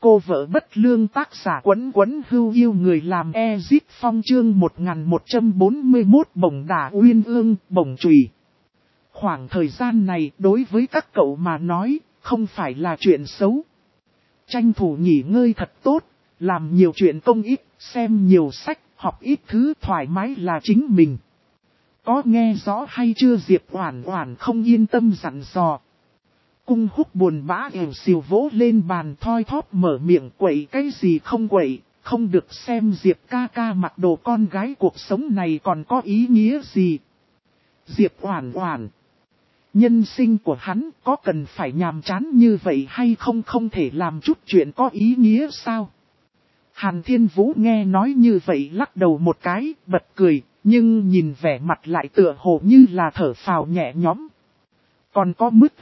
Cô vợ bất lương tác giả Quấn Quấn Hưu yêu người làm Ezit Phong chương 1141 bổng đả uyên ương, bổng chùy. Khoảng thời gian này đối với các cậu mà nói, không phải là chuyện xấu. Tranh thủ nghỉ ngơi thật tốt, làm nhiều chuyện công ích, xem nhiều sách, học ít thứ thoải mái là chính mình. Có nghe rõ hay chưa? Diệp Oản Oản không yên tâm dặn dò. Cung Húc buồn bã ẻo xìu vỗ lên bàn thoi thóp mở miệng quậy cái gì không quậy, không được xem Diệp ca ca mặc đồ con gái cuộc sống này còn có ý nghĩa gì. Diệp Oản Oản, nhân sinh của hắn có cần phải nhàm chán như vậy hay không, không thể làm chút chuyện có ý nghĩa sao? Hàn Thiên Vũ nghe nói như vậy lắc đầu một cái, bật cười, nhưng nhìn vẻ mặt lại tựa hồ như là thở phào nhẹ nhõm. Còn có mứt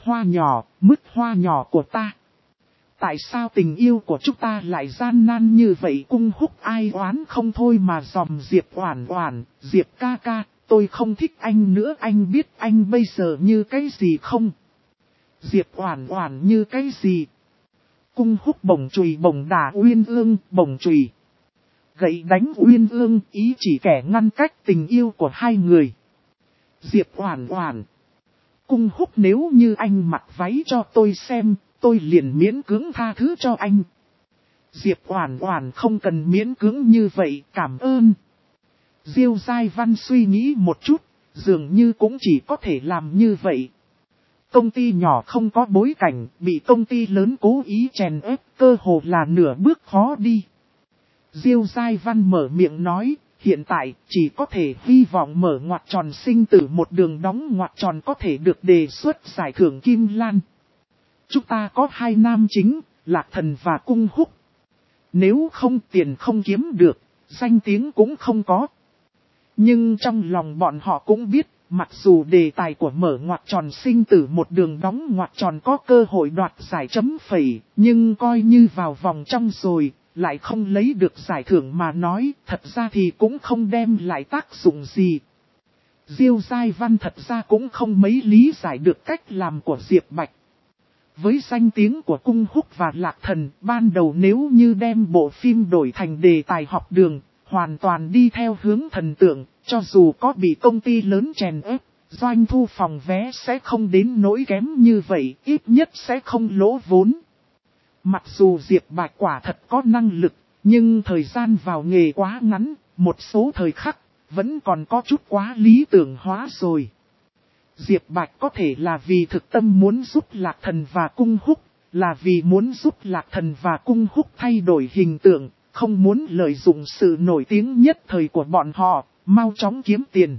hoa nhỏ của ta. Tại sao tình yêu của chúng ta lại gian nan như vậy? Cung Húc ai oán không thôi mà dòm Diệp Oản Oản, Diệp ca ca, tôi không thích anh nữa, anh biết anh bây giờ như cái gì không? Diệp Oản Oản như cái gì? Cung Húc bổng chùy bổng đả uyên ương, bổng chùy. Gậy đánh uyên ương, ý chỉ kẻ ngăn cách tình yêu của hai người. Diệp Oản Oản, Cung Húc nếu như anh mặc váy cho tôi xem, tôi liền miễn cưỡng tha thứ cho anh. Diệp Oản Oản không cần miễn cưỡng như vậy, cảm ơn. Diêu Giai Văn suy nghĩ một chút, dường như cũng chỉ có thể làm như vậy. Công ty nhỏ không có bối cảnh, bị công ty lớn cố ý chèn ép, cơ hồ là nửa bước khó đi. Diêu Giai Văn mở miệng nói, hiện tại chỉ có thể hy vọng mở ngoặc tròn sinh tử một đường đóng ngoặc tròn có thể được đề xuất giải thưởng Kim Lan. Chúng ta có hai nam chính, Lạc Thần và Cung Húc. Nếu không tiền không kiếm được, danh tiếng cũng không có. Nhưng trong lòng bọn họ cũng biết, mặc dù đề tài của mở ngoặc tròn sinh tử một đường đóng ngoặc tròn có cơ hội đoạt giải chấm phẩy, nhưng coi như vào vòng trong rồi, lại không lấy được giải thưởng mà nói, thật ra thì cũng không đem lại tác dụng gì. Diêu Giai Văn thật ra cũng không mấy lý giải được cách làm của Diệp Bạch. Với danh tiếng của Cung Húc và Lạc Thần, ban đầu nếu như đem bộ phim đổi thành đề tài học đường, hoàn toàn đi theo hướng thần tượng, cho dù có bị công ty lớn chèn ép, doanh thu phòng vé sẽ không đến nỗi kém như vậy, ít nhất sẽ không lỗ vốn. Mặc dù Diệp Bạch quả thật có năng lực, nhưng thời gian vào nghề quá ngắn, một số thời khắc, vẫn còn có chút quá lý tưởng hóa rồi. Diệp Bạch có thể là vì thực tâm muốn giúp Lạc Thần và Cung Húc, là vì muốn giúp Lạc Thần và Cung Húc thay đổi hình tượng, không muốn lợi dụng sự nổi tiếng nhất thời của bọn họ, mau chóng kiếm tiền.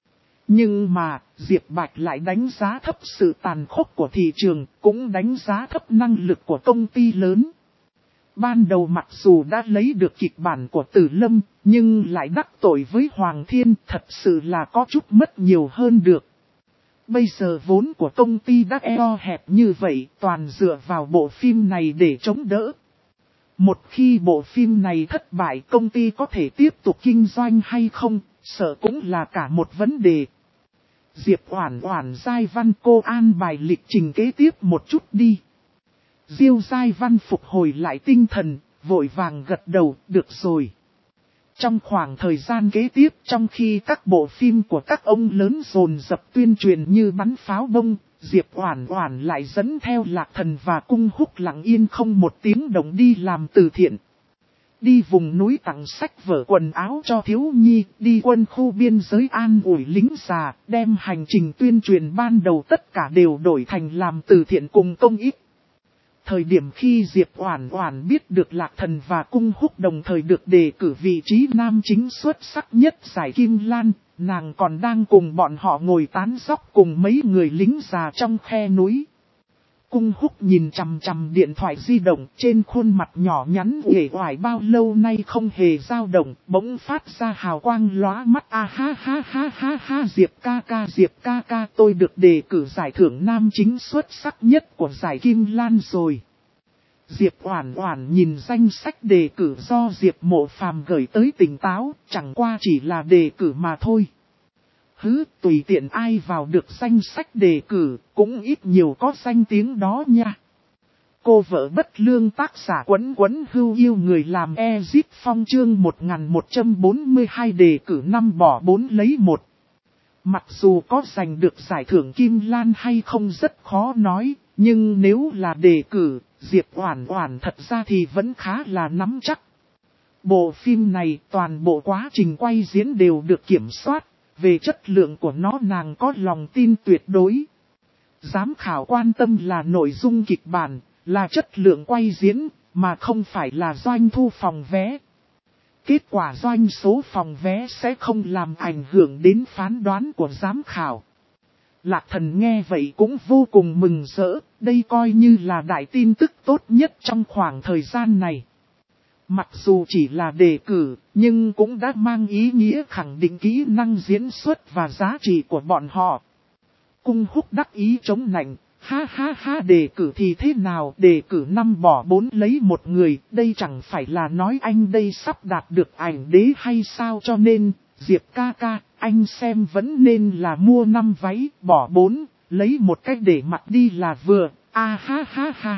Nhưng mà, Diệp Bạch lại đánh giá thấp sự tàn khốc của thị trường, cũng đánh giá thấp năng lực của công ty lớn. Ban đầu mặc dù đã lấy được kịch bản của Tử Lâm, nhưng lại đắc tội với Hoàng Thiên, thật sự là có chút mất nhiều hơn được. Bây giờ vốn của công ty đã eo hẹp như vậy, toàn dựa vào bộ phim này để chống đỡ. Một khi bộ phim này thất bại, công ty có thể tiếp tục kinh doanh hay không, sợ cũng là cả một vấn đề. Diệp Oản Oản, Giai Văn, cô an bài lịch trình kế tiếp một chút đi. Diêu Giai Văn phục hồi lại tinh thần, vội vàng gật đầu, được rồi. Trong khoảng thời gian kế tiếp, trong khi các bộ phim của các ông lớn dồn dập tuyên truyền như bắn pháo bông, Diệp Oản Oản lại dẫn theo Lạc Thần và Cung Húc lặng yên không một tiếng động đi làm từ thiện. Đi vùng núi tặng sách vở quần áo cho thiếu nhi, đi quân khu biên giới an ủi lính già, đem hành trình tuyên truyền ban đầu tất cả đều đổi thành làm từ thiện cùng công ích. Thời điểm khi Diệp Oản Oản biết được Lạc Thần và Cung Húc đồng thời được đề cử vị trí nam chính xuất sắc nhất giải Kim Lan, nàng còn đang cùng bọn họ ngồi tán dóc cùng mấy người lính già trong khe núi. Cung Húc nhìn chằm chằm điện thoại di động, trên khuôn mặt nhỏ nhắn uể oải bao lâu nay không hề dao động, bỗng phát ra hào quang lóa mắt. A ha ha ha ha ha, Diệp ca ca, tôi được đề cử giải thưởng nam chính xuất sắc nhất của giải Kim Lan rồi. Diệp Oản Oản nhìn danh sách đề cử do Diệp Mộ Phàm gửi tới tỉnh táo, chẳng qua chỉ là đề cử mà thôi. Tùy tiện ai vào được danh sách đề cử, cũng ít nhiều có danh tiếng đó nha. Cô vợ bất lương tác giả Quấn Quấn Hưu yêu người làm Ezip Phong chương 1142 đề cử 5 bỏ 4 lấy 1. Mặc dù có giành được giải thưởng Kim Lan hay không rất khó nói, nhưng nếu là đề cử, Diệp Oản Oản thật ra thì vẫn khá là nắm chắc. Bộ phim này toàn bộ quá trình quay diễn đều được kiểm soát, về chất lượng của nó nàng có lòng tin tuyệt đối. Giám khảo quan tâm là nội dung kịch bản, là chất lượng quay diễn, mà không phải là doanh thu phòng vé. Kết quả doanh số phòng vé sẽ không làm ảnh hưởng đến phán đoán của giám khảo. Lạc Thần nghe vậy cũng vô cùng mừng rỡ, đây coi như là đại tin tức tốt nhất trong khoảng thời gian này. Mặc dù chỉ là đề cử, nhưng cũng đã mang ý nghĩa khẳng định kỹ năng diễn xuất và giá trị của bọn họ. Cung Húc đắc ý chống nạnh, ha ha ha, đề cử thì thế nào, đề cử 5 bỏ 4 lấy 1 người, đây chẳng phải là nói anh đây sắp đạt được ảnh đế hay sao, cho nên, Diệp ca ca, anh xem vẫn nên là mua 5 váy, bỏ 4, lấy 1 cách để mặc đi là vừa, ha ha ha.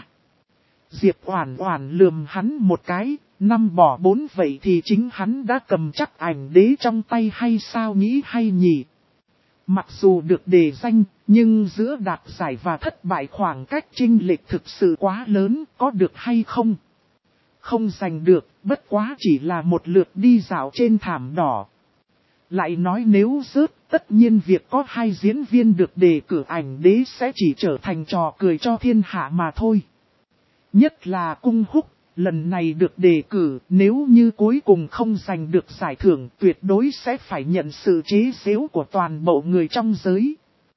Diệp Oản Oản lườm hắn một cái, 5 bỏ 4 vậy thì chính hắn đã cầm chắc ảnh đế trong tay hay sao, nghĩ hay nhỉ? Mặc dù được đề danh, nhưng giữa đạt giải và thất bại khoảng cách chênh lệch thực sự quá lớn, có được hay không? Không giành được, bất quá chỉ là một lượt đi dạo trên thảm đỏ. Lại nói nếu rớt, tất nhiên việc có 2 diễn viên được đề cử ảnh đế sẽ chỉ trở thành trò cười cho thiên hạ mà thôi. Nhất là Cung Húc, lần này được đề cử, nếu như cuối cùng không giành được giải thưởng, tuyệt đối sẽ phải nhận sự chế giễu của toàn bộ người trong giới.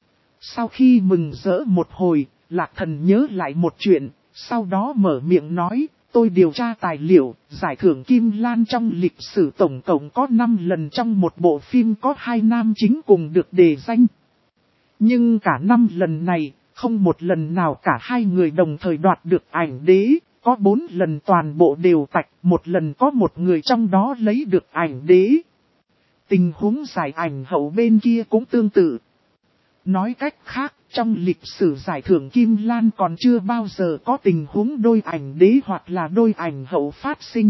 Sau khi mừng rỡ một hồi, Lạc Thần nhớ lại một chuyện, sau đó mở miệng nói, tôi điều tra tài liệu, giải thưởng Kim Lan trong lịch sử tổng cộng có 5 lần trong một bộ phim có 2 nam chính cùng được đề danh. Nhưng cả 5 lần này, không một lần nào cả 2 người đồng thời đoạt được ảnh đế, có 4 lần toàn bộ đều tạch, một lần có một người trong đó lấy được ảnh đế. Tình huống giải ảnh hậu bên kia cũng tương tự. Nói cách khác, trong lịch sử giải thưởng Kim Lan còn chưa bao giờ có tình huống đôi ảnh đế hoặc là đôi ảnh hậu phát sinh.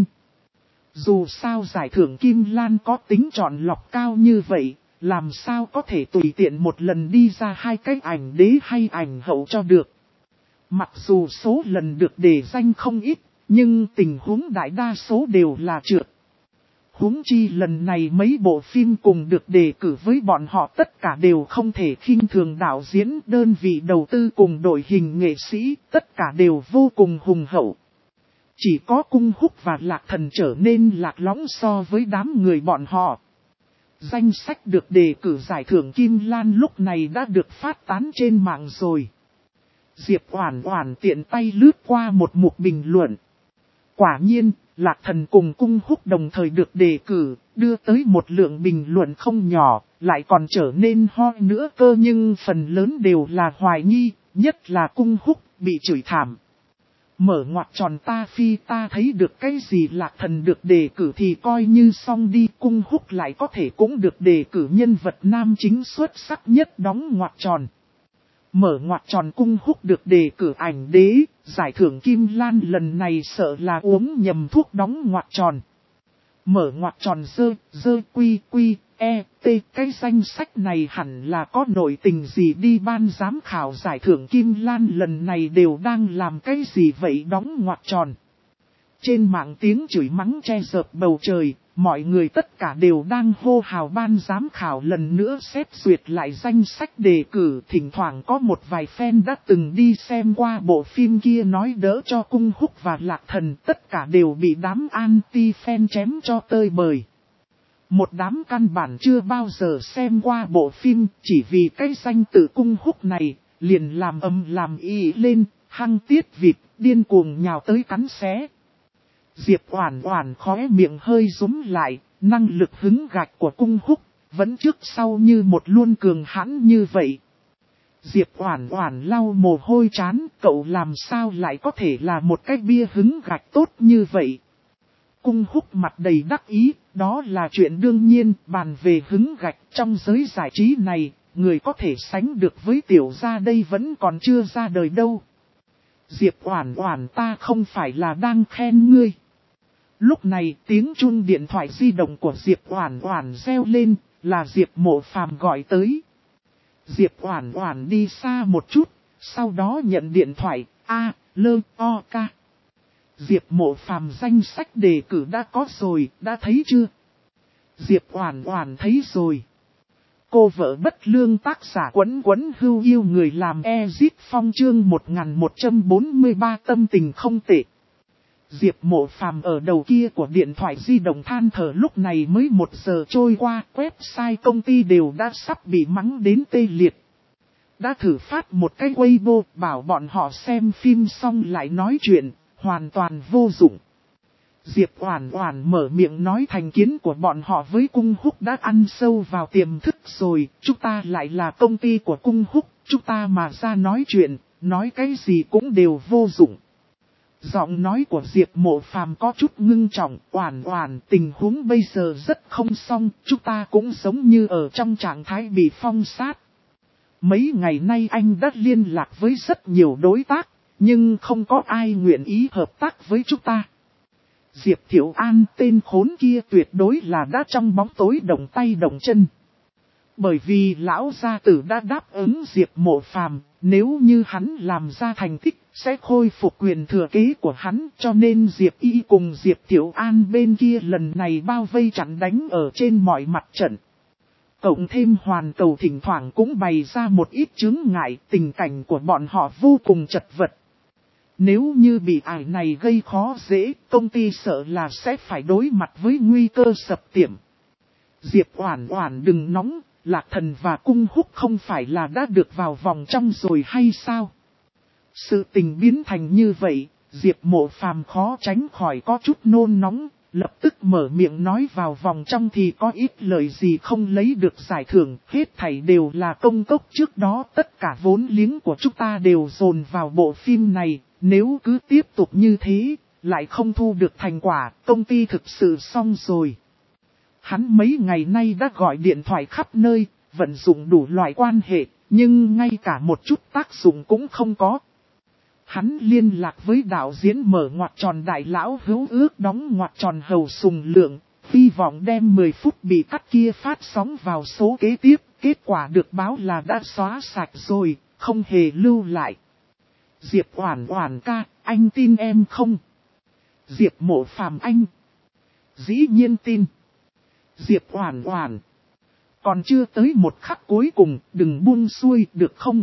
Dù sao giải thưởng Kim Lan có tính chọn lọc cao như vậy, làm sao có thể tùy tiện một lần đi ra 2 cái ảnh đế hay ảnh hậu cho được. Mặc dù số lần được đề danh không ít, nhưng tình huống đại đa số đều là trượt. Huống chi lần này mấy bộ phim cùng được đề cử với bọn họ tất cả đều không thể khinh thường đạo diễn, đơn vị đầu tư cùng đội hình nghệ sĩ, tất cả đều vô cùng hùng hậu. Chỉ có Cung Húc và Lạc Thần trở nên lạc lõng so với đám người bọn họ. Danh sách được đề cử giải thưởng Kim Lan lúc này đã được phát tán trên mạng rồi. Diệp Oản Oản tiện tay lướt qua một mục bình luận. Quả nhiên, Lạc Thần cùng Cung Húc đồng thời được đề cử, đưa tới một lượng bình luận không nhỏ, lại còn trở nên hot nữa cơ, nhưng phần lớn đều là hoài nghi, nhất là Cung Húc bị chửi thảm. Mở ngoặc tròn ta phi ta thấy được cái gì, Lạc Thần được đề cử thì coi như xong đi, Cung Húc lại có thể cũng được đề cử nhân vật nam chính xuất sắc nhất, đóng ngoặc tròn. Mở ngoặc tròn Cung Húc được đề cử ảnh đế, giải thưởng Kim Lan lần này sợ là uống nhầm thuốc, đóng ngoặc tròn. Mở ngoặc tròn dơ quy cái danh sách này hẳn là có nội tình gì đi, ban giám khảo giải thưởng Kim Lan lần này đều đang làm cái gì vậy, đóng ngoặc tròn. Trên mạng tiếng chửi mắng che dợp bầu trời, mọi người tất cả đều đang hô hào ban giám khảo lần nữa xét duyệt lại danh sách đề cử. Thỉnh thoảng có một vài fan đã từng đi xem qua bộ phim kia nói đỡ cho Cung Húc và Lạc Thần, tất cả đều bị đám anti-fan chém cho tơi bời. Một đám căn bản chưa bao giờ xem qua bộ phim, chỉ vì cái danh tự Cung Húc này, liền làm ầm làm ĩ lên, hăng tiết vịt, điên cuồng nhào tới cắn xé. Diệp Oản Oản khóe miệng hơi rúm lại, năng lực hứng gạch của Cung Húc, vẫn trước sau như một luôn cường hãn như vậy. Diệp Oản Oản lau mồ hôi trán, cậu làm sao lại có thể là một cái bia hứng gạch tốt như vậy. Cung Húc mặt đầy đắc ý, đó là chuyện đương nhiên, bàn về hứng gạch trong giới giải trí này, người có thể sánh được với tiểu gia đây vẫn còn chưa ra đời đâu. Diệp Oản Oản, ta không phải là đang khen ngươi. Lúc này tiếng chuông điện thoại di động của Diệp Oản Oản reo lên, là Diệp Mộ Phàm gọi tới. Diệp Oản Oản đi xa một chút, sau đó nhận điện thoại, A-L-O-K. Diệp Mộ Phàm, danh sách đề cử đã có rồi, đã thấy chưa? Diệp Oản Oản thấy rồi. Cô vợ bất lương, tác giả Quấn Quấn Hưu yêu người làm Ezit Phong, chương 1143, tâm tình không tệ. Diệp Mộ Phàm ở đầu kia của điện thoại di động than thở, lúc này mới 1 giờ trôi qua, website công ty đều đã sắp bị mắng đến tê liệt. Đã thử phát một cái Weibo bảo bọn họ xem phim xong lại nói chuyện, hoàn toàn vô dụng. Diệp Oản Oản mở miệng nói thành kiến của bọn họ với Cung Húc đã ăn sâu vào tiềm thức rồi, chúng ta lại là công ty của Cung Húc, chúng ta mà ra nói chuyện, nói cái gì cũng đều vô dụng. Giọng nói của Diệp Mộ Phàm có chút ngưng trọng, Oản Oản, tình huống bây giờ rất không xong, chúng ta cũng giống như ở trong trạng thái bị phong sát. Mấy ngày nay anh đã liên lạc với rất nhiều đối tác, nhưng không có ai nguyện ý hợp tác với chúng ta. Diệp Thiệu An, tên khốn kia tuyệt đối là đã trong bóng tối động tay động chân. Bởi vì lão gia tử đã đáp ứng Diệp Mộ Phàm, nếu như hắn làm ra thành tích, sẽ khôi phục quyền thừa kế của hắn, cho nên Diệp Y cùng Diệp Thiệu An bên kia lần này bao vây chặn đánh ở trên mọi mặt trận. Cộng thêm Hoàn Cầu thỉnh thoảng cũng bày ra một ít chướng ngại, tình cảnh của bọn họ vô cùng chật vật. Nếu như bị ải này gây khó dễ, công ty sợ là sẽ phải đối mặt với nguy cơ sập tiệm. Diệp Oản Oản đừng nóng, Lạc Thần và Cung Húc không phải là đã được vào vòng trong rồi hay sao? Sự tình biến thành như vậy, Diệp Mộ Phàm khó tránh khỏi có chút nôn nóng, lập tức mở miệng nói vào vòng trong thì có ít lời gì không lấy được giải thưởng, hết thảy đều là công cốc, trước đó tất cả vốn liếng của chúng ta đều dồn vào bộ phim này, nếu cứ tiếp tục như thế, lại không thu được thành quả, công ty thực sự xong rồi. Hắn mấy ngày nay đã gọi điện thoại khắp nơi, vận dụng đủ loại quan hệ, nhưng ngay cả một chút tác dụng cũng không có. Hắn liên lạc với đạo diễn mở ngoặc tròn Đại Lão Hữu ước đóng ngoặc tròn Hầu Sùng Lượng, hy vọng đem 10 phút bị cắt kia phát sóng vào số kế tiếp, kết quả được báo là đã xóa sạch rồi, không hề lưu lại. Diệp Oản Oản ca, anh tin em không? Diệp Mộ Phàm, anh dĩ nhiên tin. Diệp Oản Oản, còn chưa tới một khắc cuối cùng, đừng buông xuôi được không?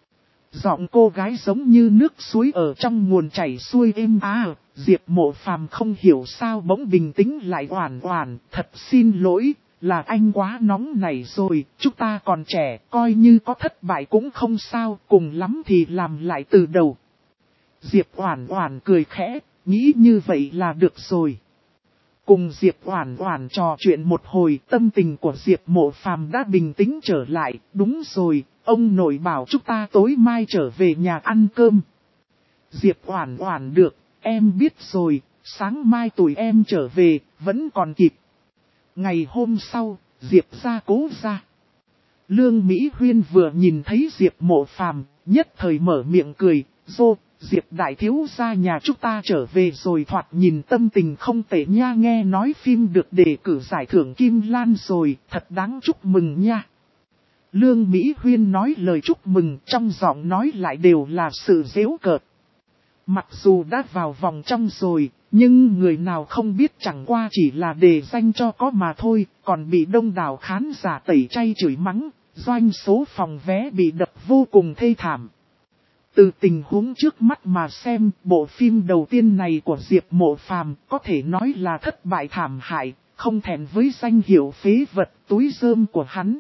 Giọng cô gái giống như nước suối ở trong nguồn chảy xuôi êm ả. Diệp Mộ Phàm không hiểu sao bỗng bình tĩnh lại. Oản Oản, thật xin lỗi, là anh quá nóng nảy rồi, chúng ta còn trẻ, coi như có thất bại cũng không sao, cùng lắm thì làm lại từ đầu. Diệp Oản Oản cười khẽ, nghĩ như vậy là được rồi. Cùng Diệp Oản Oản trò chuyện một hồi, tâm tình của Diệp Mộ Phàm đã bình tĩnh trở lại. Đúng rồi, ông nội bảo chúng ta tối mai trở về nhà ăn cơm. Diệp Oản Oản, được, em biết rồi, sáng mai tụi em trở về, vẫn còn kịp. Ngày hôm sau, Diệp gia Cố gia. Lương Mỹ Huyên vừa nhìn thấy Diệp Mộ Phàm, nhất thời mở miệng cười, "Dô, Diệp đại thiếu gia nhà chúng ta trở về rồi, thoạt nhìn tâm tình không tệ nha, nghe nói phim được đề cử giải thưởng Kim Lan rồi, thật đáng chúc mừng nha." Lương Mỹ Huyên nói lời chúc mừng, trong giọng nói lại đều là sự giễu cợt. Mặc dù đã vào vòng trong rồi, nhưng người nào không biết chẳng qua chỉ là đề danh cho có mà thôi, còn bị đông đảo khán giả tẩy chay chửi mắng, doanh số phòng vé bị đập vô cùng thê thảm. Từ tình huống trước mắt mà xem, bộ phim đầu tiên này của Diệp Mộ Phàm có thể nói là thất bại thảm hại, không thẹn với danh hiệu phế vật túi rơm của hắn.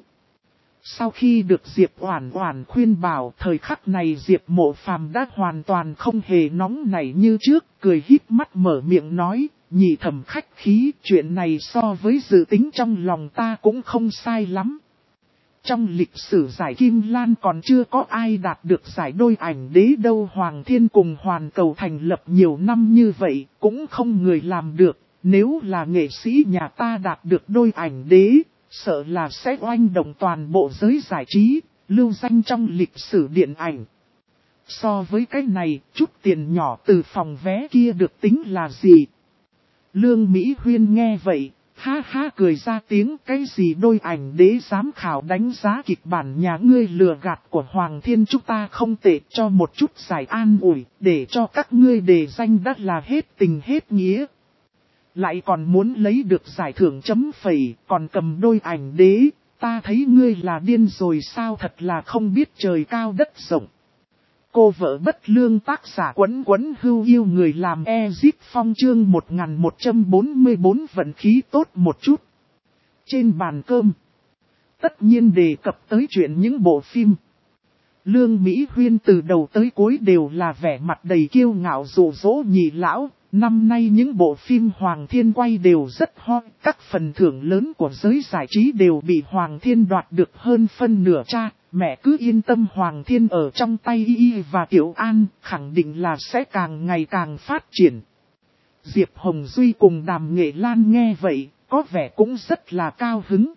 Sau khi được Diệp Oản Oản khuyên bảo, thời khắc này Diệp Mộ Phàm đã hoàn toàn không hề nóng nảy như trước, cười híp mắt mở miệng nói, "Nhị thẩm khách khí, chuyện này so với dự tính trong lòng ta cũng không sai lắm. Trong lịch sử giải Kim Lan còn chưa có ai đạt được giải đôi ảnh đế đâu, Hoàng Thiên cùng Hoàn Cầu thành lập nhiều năm như vậy, cũng không người làm được, nếu là nghệ sĩ nhà ta đạt được đôi ảnh đế, sợ là sẽ oanh động toàn bộ giới giải trí, lưu danh trong lịch sử điện ảnh." So với cái này, chút tiền nhỏ từ phòng vé kia được tính là gì? Lương Mỹ Huyên nghe vậy, ha ha cười ra tiếng, cái gì đôi ảnh đế giám khảo đánh giá kịch bản nhà ngươi lừa gạt của Hoàng Thiên chúng ta không tệ, cho một chút giải an ủi, để cho các ngươi đề danh đắt là hết tình hết nghĩa. Lại còn muốn lấy được giải thưởng chấm phẩy, còn cầm đôi ảnh đế, ta thấy ngươi là điên rồi sao, thật là không biết trời cao đất rộng. Cô vợ bất lương tác giả Quấn Quấn Hưu yêu người làm Ezip Phong chương 1144 vận khí tốt một chút. Trên bàn cơm, tất nhiên đề cập tới chuyện những bộ phim. Lương Mỹ Huyên từ đầu tới cuối đều là vẻ mặt đầy kiêu ngạo dụ dỗ nhị lão. Năm nay những bộ phim Hoàng Thiên quay đều rất hot, các phần thưởng lớn của giới giải trí đều bị Hoàng Thiên đoạt được hơn phân nửa. Cha, mẹ cứ yên tâm, Hoàng Thiên ở trong tay Y và Tiểu An, khẳng định là sẽ càng ngày càng phát triển. Diệp Hồng Duy cùng Đàm Nghệ Lan nghe vậy, có vẻ cũng rất là cao hứng.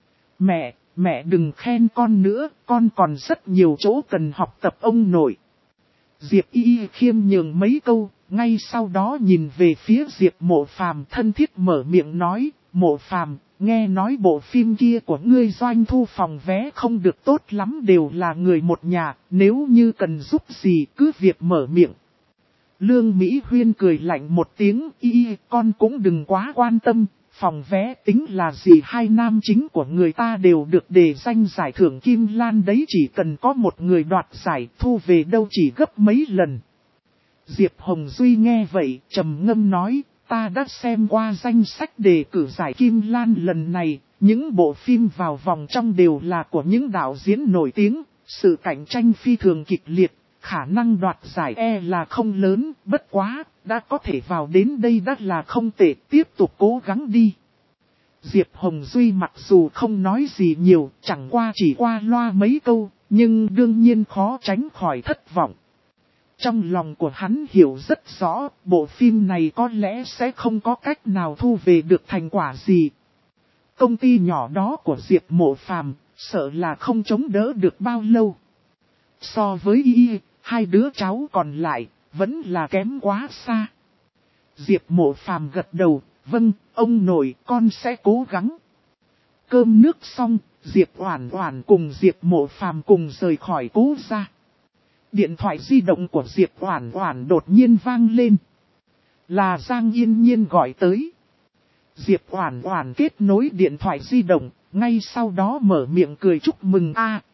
Mẹ đừng khen con nữa, con còn rất nhiều chỗ cần học tập ông nội. Diệp Y khiêm nhường mấy câu, ngay sau đó nhìn về phía Diệp Mộ Phàm thân thiết mở miệng nói, Mộ Phàm, nghe nói bộ phim kia của ngươi doanh thu phòng vé không được tốt lắm, đều là người một nhà, nếu như cần giúp gì cứ việc mở miệng. Lương Mỹ Huyên cười lạnh một tiếng, con cũng đừng quá quan tâm, phòng vé tính là gì, hai nam chính của người ta đều được đề danh giải thưởng Kim Lan đấy, chỉ cần có một người đoạt giải thu về đâu chỉ gấp mấy lần. Diệp Hồng Duy nghe vậy, trầm ngâm nói, ta đã xem qua danh sách đề cử giải Kim Lan lần này, những bộ phim vào vòng trong đều là của những đạo diễn nổi tiếng, sự cạnh tranh phi thường kịch liệt, khả năng đoạt giải là không lớn, bất quá, đã có thể vào đến đây đã là không tệ, tiếp tục cố gắng đi. Diệp Hồng Duy mặc dù không nói gì nhiều, chẳng qua chỉ qua loa mấy câu, nhưng đương nhiên khó tránh khỏi thất vọng. Trong lòng của hắn hiểu rất rõ, bộ phim này có lẽ sẽ không có cách nào thu về được thành quả gì. Công ty nhỏ đó của Diệp Mộ Phàm sợ là không chống đỡ được bao lâu. So với hai đứa cháu còn lại, vẫn là kém quá xa. Diệp Mộ Phàm gật đầu, vâng, ông nội, con sẽ cố gắng. Cơm nước xong, Diệp Oản Oản cùng Diệp Mộ Phàm cùng rời khỏi Cố gia. Điện thoại di động của Diệp Oản Oản đột nhiên vang lên. Là Giang Yên Nhiên gọi tới. Diệp Oản Oản kết nối điện thoại di động, ngay sau đó mở miệng cười chúc mừng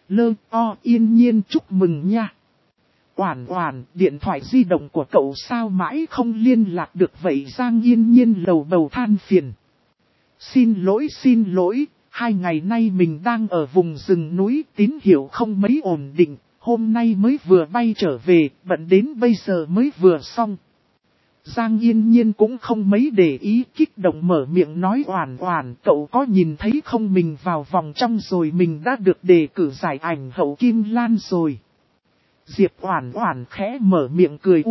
Yên Nhiên chúc mừng nha. Oản Oản, điện thoại di động của cậu sao mãi không liên lạc được vậy? Giang Yên Nhiên lầu bầu than phiền. Xin lỗi, 2 ngày nay mình đang ở vùng rừng núi, tín hiệu không mấy ổn định. Hôm nay mới vừa bay trở về, bận đến bây giờ mới vừa xong. Giang Yên Nhiên cũng không mấy để ý, kích động mở miệng nói, Oản Oản, cậu có nhìn thấy không, mình vào vòng trong rồi, mình đã được đề cử giải ảnh hậu Kim Lan rồi. Diệp Oản Oản khẽ mở miệng cười,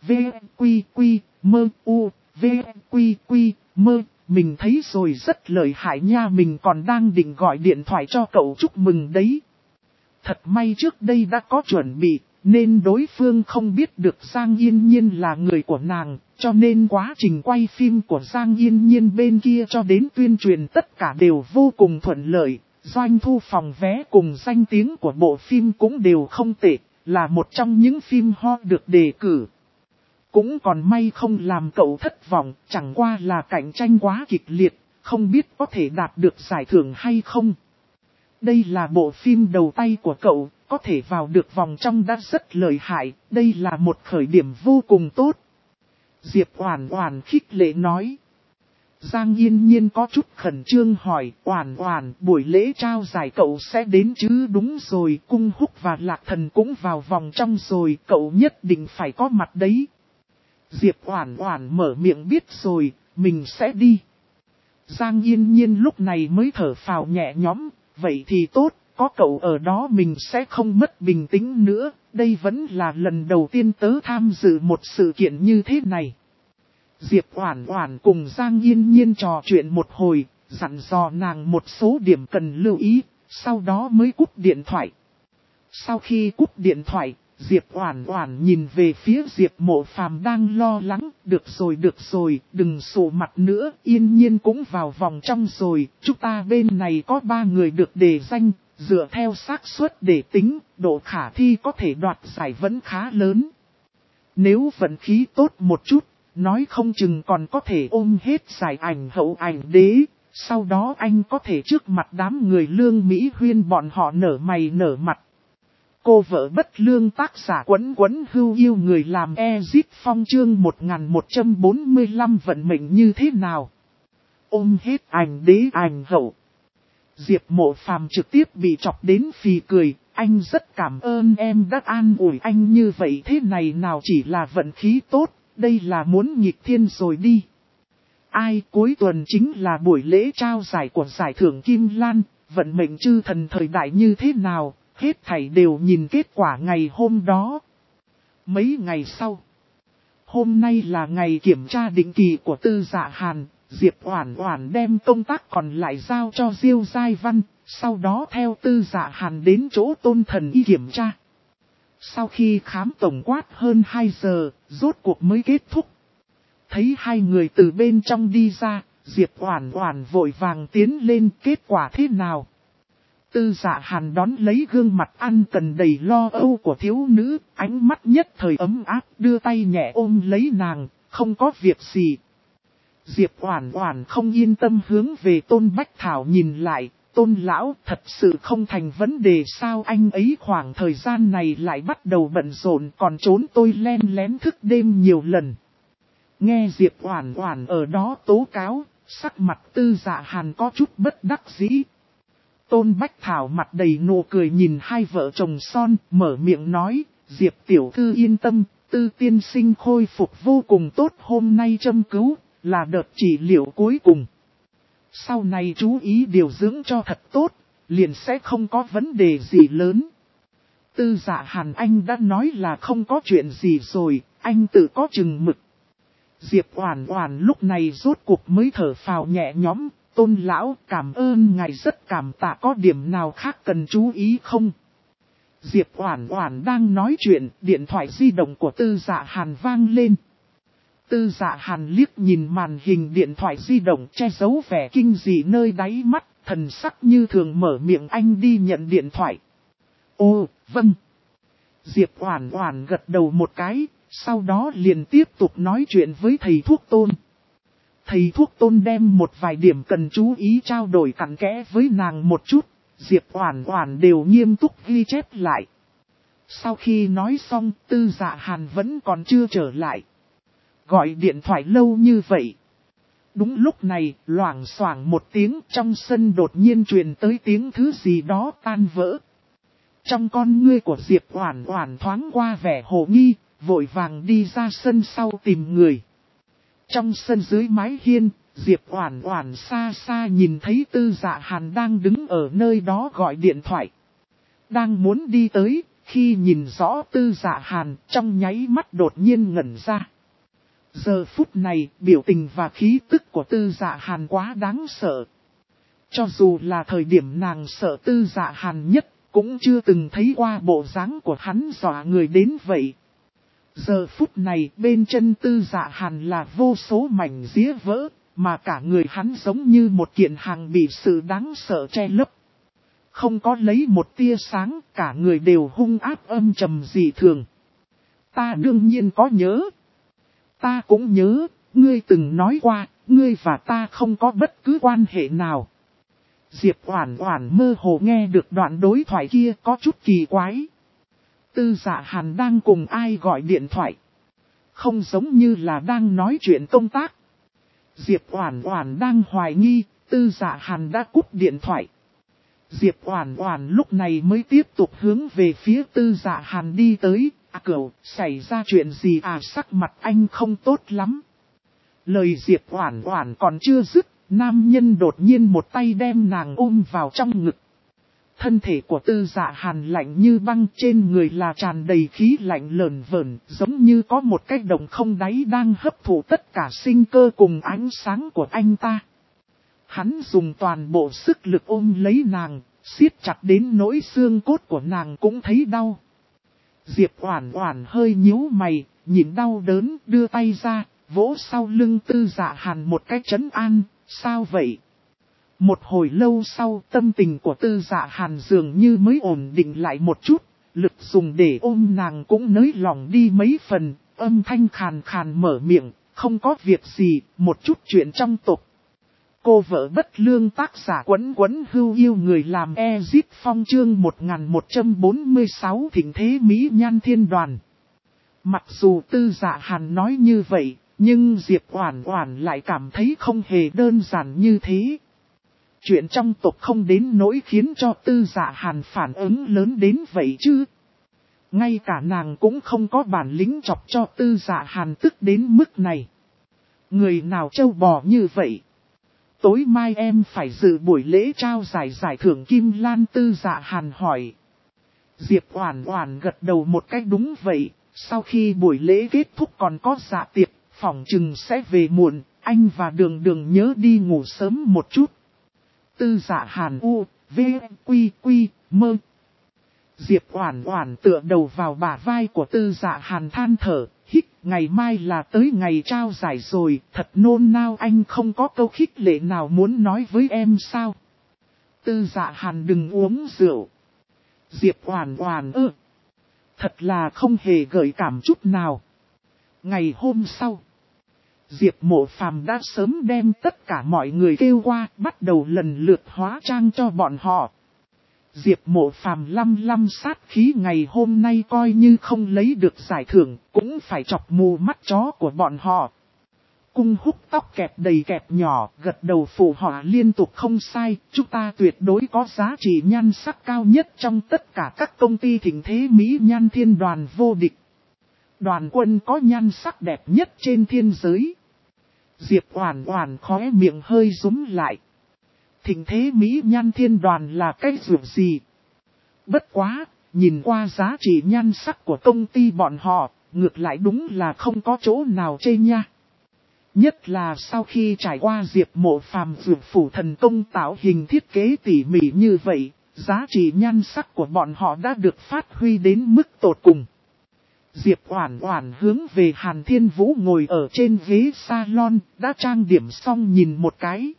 mơ, mình thấy rồi, rất lợi hại nha, mình còn đang định gọi điện thoại cho cậu chúc mừng đấy. Thật may trước đây đã có chuẩn bị, nên đối phương không biết được Giang Yên Nhiên là người của nàng, cho nên quá trình quay phim của Giang Yên Nhiên bên kia cho đến tuyên truyền tất cả đều vô cùng thuận lợi, doanh thu phòng vé cùng danh tiếng của bộ phim cũng đều không tệ, là một trong những phim hot được đề cử. Cũng còn may không làm cậu thất vọng, chẳng qua là cạnh tranh quá kịch liệt, không biết có thể đạt được giải thưởng hay không. Đây là bộ phim đầu tay của cậu, có thể vào được vòng trong đã rất lợi hại, đây là một khởi điểm vô cùng tốt. Diệp Oản Oản khích lệ nói. Giang Yên Nhiên có chút khẩn trương hỏi, Oản Oản, buổi lễ trao giải cậu sẽ đến chứ? Đúng rồi, Cung Húc và Lạc Thần cũng vào vòng trong rồi, cậu nhất định phải có mặt đấy. Diệp Oản Oản mở miệng, biết rồi, mình sẽ đi. Giang Yên Nhiên lúc này mới thở phào nhẹ nhõm, vậy thì tốt, có cậu ở đó mình sẽ không mất bình tĩnh nữa, đây vẫn là lần đầu tiên tớ tham dự một sự kiện như thế này. Diệp Oản Oản cùng Giang Yên Nhiên trò chuyện một hồi, dặn dò nàng một số điểm cần lưu ý, sau đó mới cúp điện thoại. Sau khi cúp điện thoại, Diệp Oản Oản nhìn về phía Diệp Mộ Phàm đang lo lắng, được rồi, đừng sụ mặt nữa, Yên Nhiên cũng vào vòng trong rồi, chúng ta bên này có 3 người được đề danh, dựa theo xác suất để tính, độ khả thi có thể đoạt giải vẫn khá lớn. Nếu vận khí tốt một chút, nói không chừng còn có thể ôm hết giải ảnh hậu ảnh đế, sau đó anh có thể trước mặt đám người Lương Mỹ Huyên bọn họ nở mày nở mặt. Cô vợ bất lương tác giả Quấn Quấn Hưu yêu người làm Ezip Phong chương 1145 vận mệnh như thế nào? Ôm hết ảnh đế ảnh hậu. Diệp Mộ Phàm trực tiếp bị chọc đến phì cười, anh rất cảm ơn em đã an ủi anh như vậy, thế này nào chỉ là vận khí tốt, đây là muốn nghịch thiên rồi đi. Ai, cuối tuần chính là buổi lễ trao giải của giải thưởng Kim Lan, vận mệnh chư thần thời đại như thế nào, hết thảy đều nhìn kết quả ngày hôm đó. Mấy ngày sau, hôm nay là ngày kiểm tra định kỳ của Tư Dạ Hàn, Diệp Oản Oản đem công tác còn lại giao cho Diêu Giai Văn, sau đó theo Tư Dạ Hàn đến chỗ Tôn Thần Y kiểm tra. Sau khi khám tổng quát hơn 2 giờ, rốt cuộc mới kết thúc. Thấy hai người từ bên trong đi ra, Diệp Oản Oản vội vàng tiến lên, kết quả thế nào? Tư Dạ Hàn đón lấy gương mặt ăn cần đầy lo âu của thiếu nữ, ánh mắt nhất thời ấm áp, đưa tay nhẹ ôm lấy nàng, không có việc gì. Diệp Oản Oản không yên tâm hướng về Tôn Bách Thảo nhìn lại, Tôn lão thật sự không thành vấn đề sao, anh ấy khoảng thời gian này lại bắt đầu bận rộn còn trốn tôi len lén thức đêm nhiều lần. Nghe Diệp Oản Oản ở đó tố cáo, sắc mặt Tư Dạ Hàn có chút bất đắc dĩ. Tôn Bách Thảo mặt đầy nụ cười nhìn hai vợ chồng son, mở miệng nói, Diệp tiểu thư yên tâm, Tư tiên sinh khôi phục vô cùng tốt, hôm nay châm cứu, là đợt trị liệu cuối cùng. Sau này chú ý điều dưỡng cho thật tốt, liền sẽ không có vấn đề gì lớn. Tư Dạ Hàn anh đã nói là không có chuyện gì rồi, anh tự có chừng mực. Diệp Oản Oản lúc này rốt cuộc mới thở phào nhẹ nhõm, Tôn lão cảm ơn ngài rất cảm tạ, có điểm nào khác cần chú ý không? Diệp Oản Oản đang nói chuyện, điện thoại di động của Tư Dạ Hàn vang lên. Tư Dạ Hàn liếc nhìn màn hình điện thoại di động, che giấu vẻ kinh dị nơi đáy mắt, thần sắc như thường mở miệng, anh đi nhận điện thoại. Ô, vâng. Diệp Oản Oản gật đầu một cái, sau đó liền tiếp tục nói chuyện với thầy thuốc Tôn. Thầy thuốc Tôn đem một vài điểm cần chú ý trao đổi cặn kẽ với nàng một chút, Diệp Oản Oản đều nghiêm túc ghi chép lại. Sau khi nói xong, Tư Dạ Hàn vẫn còn chưa trở lại. Gọi điện thoại lâu như vậy. Đúng lúc này, loảng xoảng một tiếng, trong sân đột nhiên truyền tới tiếng thứ gì đó tan vỡ. Trong con ngươi của Diệp Oản Oản thoáng qua vẻ hồ nghi, vội vàng đi ra sân sau tìm người. Trong sân dưới mái hiên, Diệp Oản Oản xa xa nhìn thấy Tư Dạ Hàn đang đứng ở nơi đó gọi điện thoại. Đang muốn đi tới, khi nhìn rõ Tư Dạ Hàn, trong nháy mắt đột nhiên ngẩn ra. Giờ phút này, biểu tình và khí tức của Tư Dạ Hàn quá đáng sợ. Cho dù là thời điểm nàng sợ Tư Dạ Hàn nhất, cũng chưa từng thấy qua bộ dáng của hắn dọa người đến vậy. Giờ phút này bên chân Tư Dạ Hàn là vô số mảnh día vỡ, mà cả người hắn giống như một kiện hàng bị sự đáng sợ che lấp. Không có lấy một tia sáng, cả người đều hung ác âm trầm dị thường. Ta đương nhiên có nhớ. Ta cũng nhớ, ngươi từng nói qua, ngươi và ta không có bất cứ quan hệ nào. Diệp Oản Oản mơ hồ nghe được đoạn đối thoại kia có chút kỳ quái. Tư Dạ Hàn đang cùng ai gọi điện thoại? Không giống như là đang nói chuyện công tác. Diệp Oản Oản đang hoài nghi, Tư Dạ Hàn đã cúp điện thoại. Diệp Oản Oản lúc này mới tiếp tục hướng về phía Tư Dạ Hàn đi tới. Cửu, xảy ra chuyện gì à, sắc mặt anh không tốt lắm. Lời Diệp Oản Oản còn chưa dứt, nam nhân đột nhiên một tay đem nàng ôm vào trong ngực. Thân thể của Tư Dạ Hàn lạnh như băng, trên người là tràn đầy khí lạnh lờn vờn, giống như có một cái đồng không đáy đang hấp thụ tất cả sinh cơ cùng ánh sáng của anh ta. Hắn dùng toàn bộ sức lực ôm lấy nàng, siết chặt đến nỗi xương cốt của nàng cũng thấy đau. Diệp Oản Oản hơi nhíu mày, nhìn đau đớn, đưa tay ra, vỗ sau lưng Tư Dạ Hàn một cái trấn an, sao vậy? Một hồi lâu sau, tâm tình của Tư Dạ Hàn dường như mới ổn định lại một chút, lực dùng để ôm nàng cũng nới lỏng đi mấy phần, âm thanh khàn khàn mở miệng, không có việc gì, một chút chuyện trong tục. Cô vợ bất lương tác giả Quấn Quấn Hưu yêu người làm Ezip Phong chương 1146 thịnh thế Mỹ Nhan Thiên Đoàn. Mặc dù Tư Dạ Hàn nói như vậy, nhưng Diệp Oản Oản lại cảm thấy không hề đơn giản như thế. Chuyện trong tộc không đến nỗi khiến cho Tư Dạ Hàn phản ứng lớn đến vậy chứ. Ngay cả nàng cũng không có bản lĩnh chọc cho Tư Dạ Hàn tức đến mức này. Người nào trâu bò như vậy? Tối mai em phải dự buổi lễ trao giải thưởng Kim Lan, Tư Dạ Hàn hỏi. Diệp Oản Oản gật đầu một cách đúng vậy, sau khi buổi lễ kết thúc còn có dạ tiệc, phỏng chừng sẽ về muộn, anh và Đường Đường nhớ đi ngủ sớm một chút. Tư Dạ Hàn u, v, quy, mơ. Diệp Oản Oản tựa đầu vào bả vai của Tư Dạ Hàn than thở, hít, ngày mai là tới ngày trao giải rồi, thật nôn nao, anh không có câu khích lệ nào muốn nói với em sao? Tư Dạ Hàn đừng uống rượu. Diệp Oản Oản thật là không hề gợi cảm chút nào. Ngày hôm sau, Diệp Mộ Phàm đã sớm đem tất cả mọi người kêu qua, bắt đầu lần lượt hóa trang cho bọn họ. Diệp Mộ Phàm lăm sát khí ngày hôm nay coi như không lấy được giải thưởng, cũng phải chọc mù mắt chó của bọn họ. Cung Húc tóc kẹp đầy kẹp nhỏ, gật đầu phụ họa liên tục không sai, chúng ta tuyệt đối có giá trị nhan sắc cao nhất trong tất cả các công ty thịnh thế Mỹ Nhan Thiên Đoàn vô địch. Đoàn quân có nhan sắc đẹp nhất trên thiên giới. Diệp Oản Oản khóe miệng hơi rúm lại. Thịnh thế Mỹ Nhan Thiên Đoàn là cái rượu gì? Bất quá, nhìn qua giá trị nhan sắc của công ty bọn họ, ngược lại đúng là không có chỗ nào chê nha. Nhất là sau khi trải qua Diệp Mộ Phàm dược phủ thần công tạo hình thiết kế tỉ mỉ như vậy, giá trị nhan sắc của bọn họ đã được phát huy đến mức tột cùng. Diệp Oản Oản hướng về Hàn Thiên Vũ ngồi ở trên ghế salon, đã trang điểm xong nhìn một cái.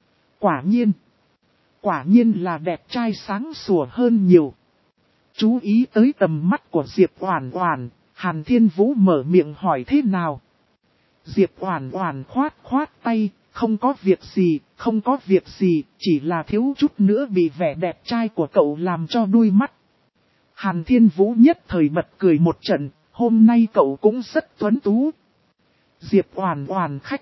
Quả nhiên là đẹp trai sáng sủa hơn nhiều. Chú ý tới tầm mắt của Diệp Oản Oản, Hàn Thiên Vũ mở miệng hỏi thế nào. Diệp Oản Oản khoát tay, không có việc gì, chỉ là thiếu chút nữa bị vẻ đẹp trai của cậu làm cho đuôi mắt. Hàn Thiên Vũ nhất thời bật cười một trận, hôm nay cậu cũng rất tuấn tú. Diệp Oản Oản khách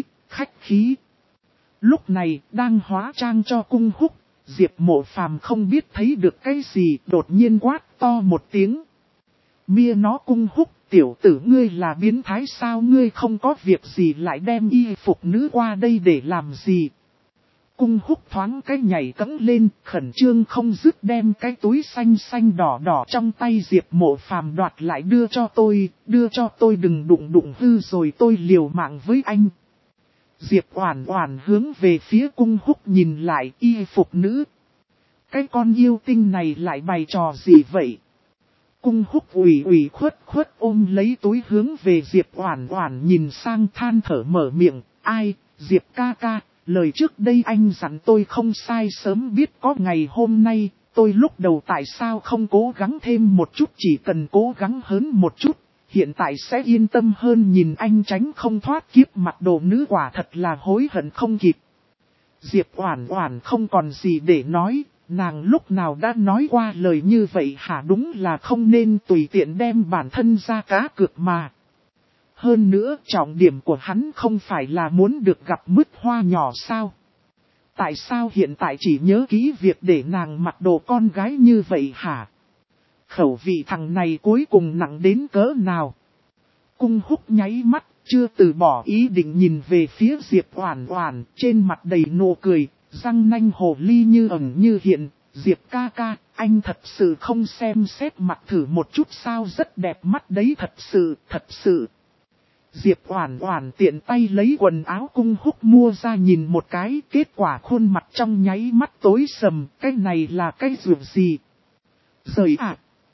khí. Lúc này, đang hóa trang cho Cung Húc, Diệp Mộ Phàm không biết thấy được cái gì, đột nhiên quát to một tiếng. Mia nó Cung Húc, tiểu tử ngươi là biến thái sao, ngươi không có việc gì lại đem y phục nữ qua đây để làm gì? Cung Húc thoáng cái nhảy cẫng lên, khẩn trương không dứt đem cái túi xanh đỏ trong tay Diệp Mộ Phàm đoạt lại đưa cho tôi đừng đụng hư rồi tôi liều mạng với anh. Diệp Oản Oản hướng về phía Cung Húc nhìn lại, y phục nữ. Cái con yêu tinh này lại bày trò gì vậy? Cung Húc ủy khuất ôm lấy túi hướng về Diệp Oản Oản nhìn sang than thở mở miệng, ai, Diệp ca, lời trước đây anh dặn tôi không sai sớm biết có ngày hôm nay, tôi lúc đầu tại sao không cố gắng thêm một chút, chỉ cần cố gắng hơn một chút, hiện tại sẽ yên tâm hơn, nhìn anh tránh không thoát kiếp mặc đồ nữ quả thật là hối hận không kịp. Diệp Oản Oản không còn gì để nói. Nàng lúc nào đã nói qua lời như vậy hả, đúng là không nên tùy tiện đem bản thân ra cá cược mà. Hơn nữa trọng điểm của hắn không phải là muốn được gặp mứt hoa nhỏ sao? Tại sao hiện tại chỉ nhớ kỹ việc để nàng mặc đồ con gái như vậy hả? Khẩu vị thằng này cuối cùng nặng đến cỡ nào? Cung Húc nháy mắt, chưa từ bỏ ý định nhìn về phía Diệp Oản Oản, trên mặt đầy nụ cười. Răng nanh hồ ly như ẩn như hiện, Diệp ca, anh thật sự không xem xét mặt thử một chút sao, rất đẹp mắt đấy, thật sự. Diệp Oản Oản tiện tay lấy quần áo Cung Húc mua ra nhìn một cái, kết quả khuôn mặt trong nháy mắt tối sầm, cái này là cái rượu gì? Rời ạ!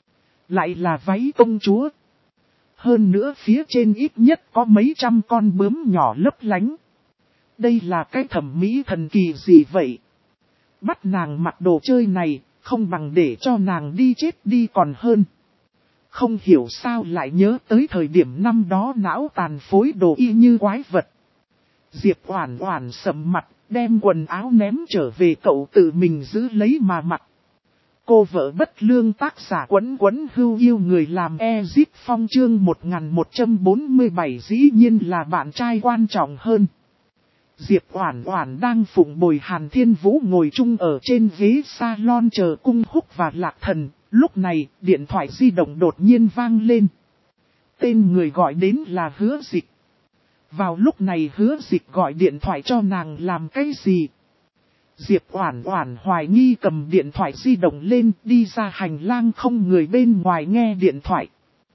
Lại là váy công chúa. Hơn nữa phía trên ít nhất có mấy trăm con bướm nhỏ lấp lánh. Đây là cái thẩm mỹ thần kỳ gì vậy? Bắt nàng mặc đồ chơi này, không bằng để cho nàng đi chết đi còn hơn. Không hiểu sao lại nhớ tới thời điểm năm đó não tàn phối đồ y như quái vật. Diệp Oản Oản sầm mặt, đem quần áo ném trở về cậu tự mình giữ lấy mà mặc. Cô vợ bất lương tác giả Quấn Quấn Hưu yêu người làm Ezip Phong chương 1147 dĩ nhiên là bạn trai quan trọng hơn. Diệp Oản Oản đang phụng bồi Hàn Thiên Vũ ngồi chung ở trên ghế salon chờ Cung Húc và Lạc Thần, lúc này điện thoại di động đột nhiên vang lên. Tên người gọi đến là Hứa Dịch. Vào lúc này Hứa Dịch gọi điện thoại cho nàng làm cái gì? Diệp Oản Oản hoài nghi cầm điện thoại di động lên đi ra hành lang không người bên ngoài nghe điện thoại.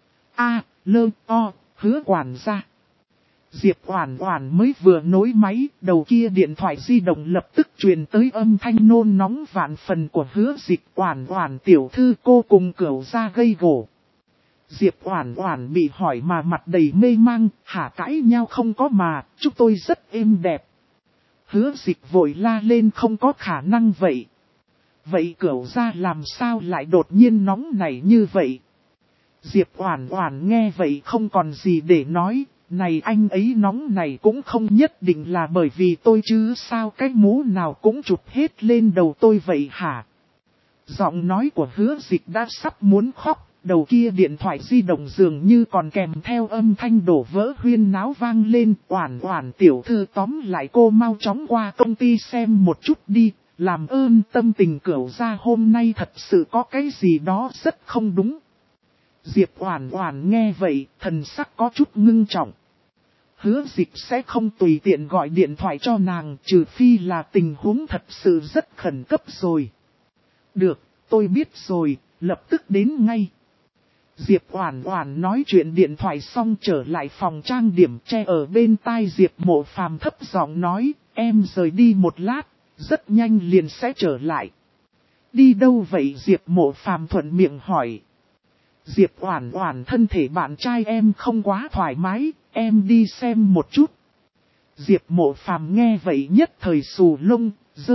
Hứa quản gia. Diệp Oản Oản mới vừa nối máy, đầu kia điện thoại di động lập tức truyền tới âm thanh nôn nóng vạn phần của Hứa Dịch. Oản Oản tiểu thư cô cùng Cửu gia gây gổ. Diệp Oản Oản bị hỏi mà mặt đầy mê mang, hả cãi nhau không có mà, chúng tôi rất êm đẹp. Hứa Dịch vội la lên không có khả năng vậy. Vậy Cửu gia làm sao lại đột nhiên nóng nảy như vậy? Diệp Oản Oản nghe vậy không còn gì để nói, này anh ấy nóng này cũng không nhất định là bởi vì tôi chứ sao cái mũ nào cũng chụp hết lên đầu tôi vậy hả? Giọng nói của Hứa Dịch đã sắp muốn khóc, đầu kia điện thoại di động dường như còn kèm theo âm thanh đổ vỡ huyên náo vang lên. Oản Oản tiểu thư tóm lại cô mau chóng qua công ty xem một chút đi, làm ơn tâm tình Cửu gia hôm nay thật sự có cái gì đó rất không đúng. Diệp Oản Oản nghe vậy, thần sắc có chút ngưng trọng. Hứa Dịch sẽ không tùy tiện gọi điện thoại cho nàng, trừ phi là tình huống thật sự rất khẩn cấp rồi. Được, tôi biết rồi, lập tức đến ngay. Diệp Oản Oản nói chuyện điện thoại xong trở lại phòng trang điểm, che ở bên tai Diệp Mộ Phàm thấp giọng nói, em rời đi một lát, rất nhanh liền sẽ trở lại. Đi đâu vậy Diệp Mộ Phàm thuận miệng hỏi. Diệp Oản Oản thân thể bạn trai em không quá thoải mái, em đi xem một chút. Diệp Mộ Phàm nghe vậy nhất thời xù lông,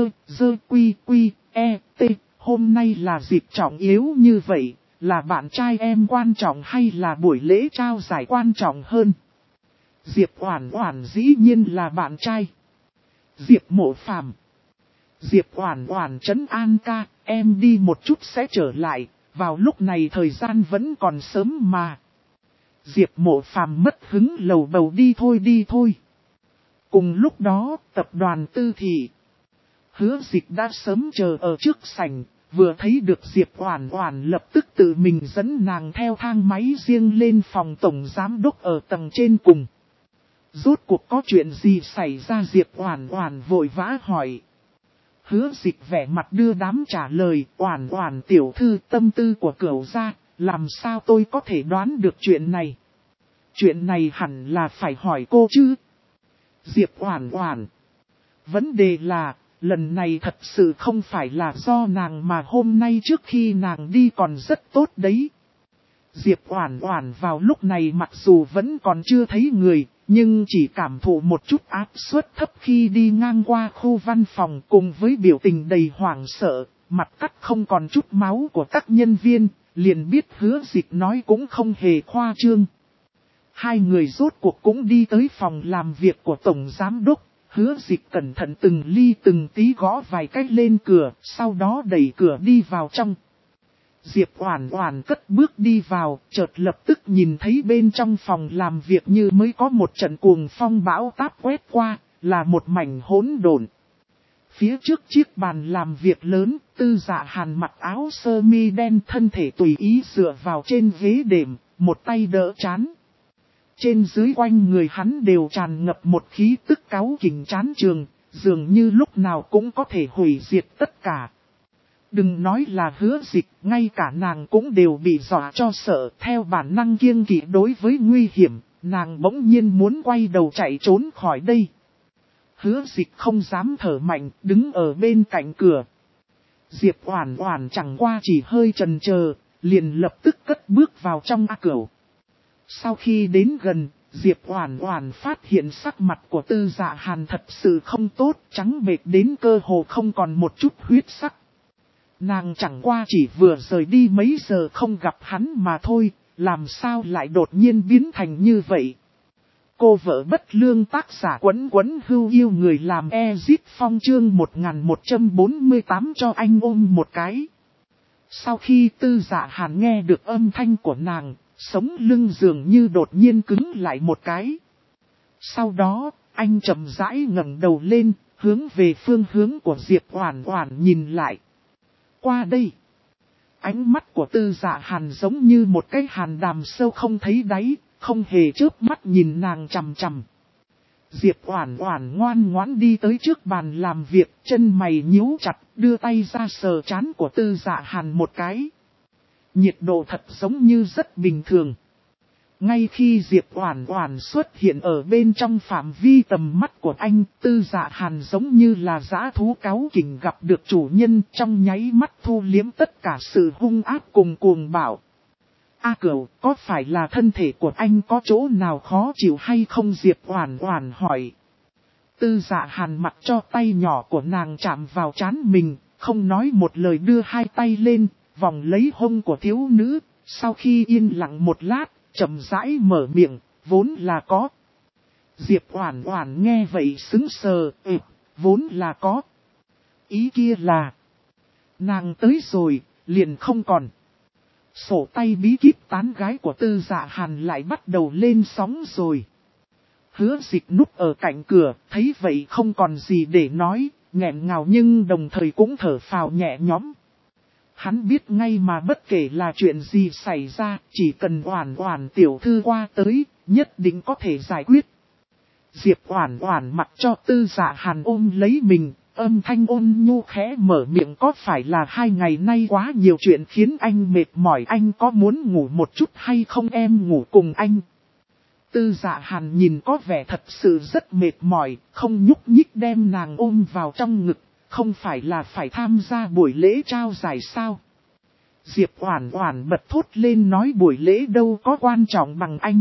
hôm nay là dịp trọng yếu như vậy, là bạn trai em quan trọng hay là buổi lễ trao giải quan trọng hơn? Diệp Oản Oản dĩ nhiên là bạn trai. Diệp Mộ Phàm. Diệp Oản Oản trấn an ca, em đi một chút sẽ trở lại, vào lúc này thời gian vẫn còn sớm mà. Diệp Mộ Phàm mất hứng lầu bầu đi thôi. Cùng lúc đó, tập đoàn Tư Thị. Hứa Dịch đã sớm chờ ở trước sảnh, vừa thấy được Diệp Oản Oản lập tức tự mình dẫn nàng theo thang máy riêng lên phòng tổng giám đốc ở tầng trên cùng. Rốt cuộc có chuyện gì xảy ra Diệp Oản Oản vội vã hỏi. Hứa Dịch vẻ mặt đưa đám trả lời, Oản Oản tiểu thư tâm tư của Cửu gia, làm sao tôi có thể đoán được chuyện này? Chuyện này hẳn là phải hỏi cô chứ? Diệp Oản Oản. Vấn đề là, lần này thật sự không phải là do nàng mà hôm nay trước khi nàng đi còn rất tốt đấy. Diệp Oản Oản vào lúc này mặc dù vẫn còn chưa thấy người, nhưng chỉ cảm thụ một chút áp suất thấp khi đi ngang qua khu văn phòng cùng với biểu tình đầy hoảng sợ, mặt cắt không còn chút máu của các nhân viên, liền biết Hứa Dịch nói cũng không hề khoa trương. Hai người rốt cuộc cũng đi tới phòng làm việc của Tổng Giám đốc, Hứa Dịch cẩn thận từng ly từng tí gõ vài cách lên cửa, sau đó đẩy cửa đi vào trong. Diệp Oản Oản cất bước đi vào, chợt lập tức nhìn thấy bên trong phòng làm việc như mới có một trận cuồng phong bão táp quét qua, là một mảnh hỗn độn. Phía trước chiếc bàn làm việc lớn, Tư Dạ Hàn mặc áo sơ mi đen thân thể tùy ý dựa vào trên ghế đệm, một tay đỡ trán. Trên dưới quanh người hắn đều tràn ngập một khí tức cáu kỉnh chán trường, dường như lúc nào cũng có thể hủy diệt tất cả. Đừng nói là Hứa Dịch, ngay cả nàng cũng đều bị dọa cho sợ, theo bản năng kiêng kỵ đối với nguy hiểm, nàng bỗng nhiên muốn quay đầu chạy trốn khỏi đây. Hứa Dịch không dám thở mạnh, đứng ở bên cạnh cửa. Diệp Oản Oản chẳng qua chỉ hơi chần chờ, liền lập tức cất bước vào trong A Cửu. Sau khi đến gần, Diệp Oản Oản phát hiện sắc mặt của Tư Dạ Hàn thật sự không tốt, trắng bệch đến cơ hồ không còn một chút huyết sắc. Nàng chẳng qua chỉ vừa rời đi mấy giờ không gặp hắn mà thôi, làm sao lại đột nhiên biến thành như vậy. Cô vợ bất lương tác giả Quấn Quấn Hưu yêu người làm Ezip Phong chương 1148 cho anh ôm một cái. Sau khi Tư Dạ Hàn nghe được âm thanh của nàng, sống lưng dường như đột nhiên cứng lại một cái. Sau đó, anh chậm rãi ngẩng đầu lên, hướng về phương hướng của Diệp Oản Oản nhìn lại. Qua đây, ánh mắt của Tư Dạ Hàn giống như một cái hàn đàm sâu không thấy đáy, không hề chớp mắt nhìn nàng chằm chằm. Diệp Oản Oản ngoan ngoãn đi tới trước bàn làm việc, chân mày nhíu chặt, đưa tay ra sờ trán của Tư Dạ Hàn một cái. Nhiệt độ thật giống như rất bình thường. Ngay khi Diệp Oản Oản xuất hiện ở bên trong phạm vi tầm mắt của anh, Tư Dạ Hàn giống như là dã thú cáu kỉnh gặp được chủ nhân, trong nháy mắt thu liếm tất cả sự hung ác cùng cuồng bạo. A Cửu, có phải là thân thể của anh có chỗ nào khó chịu hay không? Diệp Oản Oản hỏi. Tư Dạ Hàn mặc cho tay nhỏ của nàng chạm vào trán mình, không nói một lời đưa hai tay lên, vòng lấy hông của thiếu nữ, sau khi yên lặng một lát, chậm rãi mở miệng, vốn là có. Diệp Oản Oản nghe vậy sững sờ, vốn là có. Ý kia là, nàng tới rồi, liền không còn. Sổ tay bí kíp tán gái của Tư Dạ Hàn lại bắt đầu lên sóng rồi. Hứa Dịch núp ở cạnh cửa, thấy vậy không còn gì để nói, nghẹn ngào nhưng đồng thời cũng thở phào nhẹ nhõm. Hắn biết ngay mà bất kể là chuyện gì xảy ra, chỉ cần Oản Oản tiểu thư qua tới, nhất định có thể giải quyết. Diệp Oản Oản mặc cho Tư Dạ Hàn ôm lấy mình, âm thanh ôn nhu khẽ mở miệng, có phải là 2 ngày nay quá nhiều chuyện khiến anh mệt mỏi, anh có muốn ngủ một chút hay không, em ngủ cùng anh. Tư Dạ Hàn nhìn có vẻ thật sự rất mệt mỏi, không nhúc nhích đem nàng ôm vào trong ngực, không phải là phải tham gia buổi lễ trao giải sao? Diệp Oản Oản bật thốt lên nói buổi lễ đâu có quan trọng bằng anh.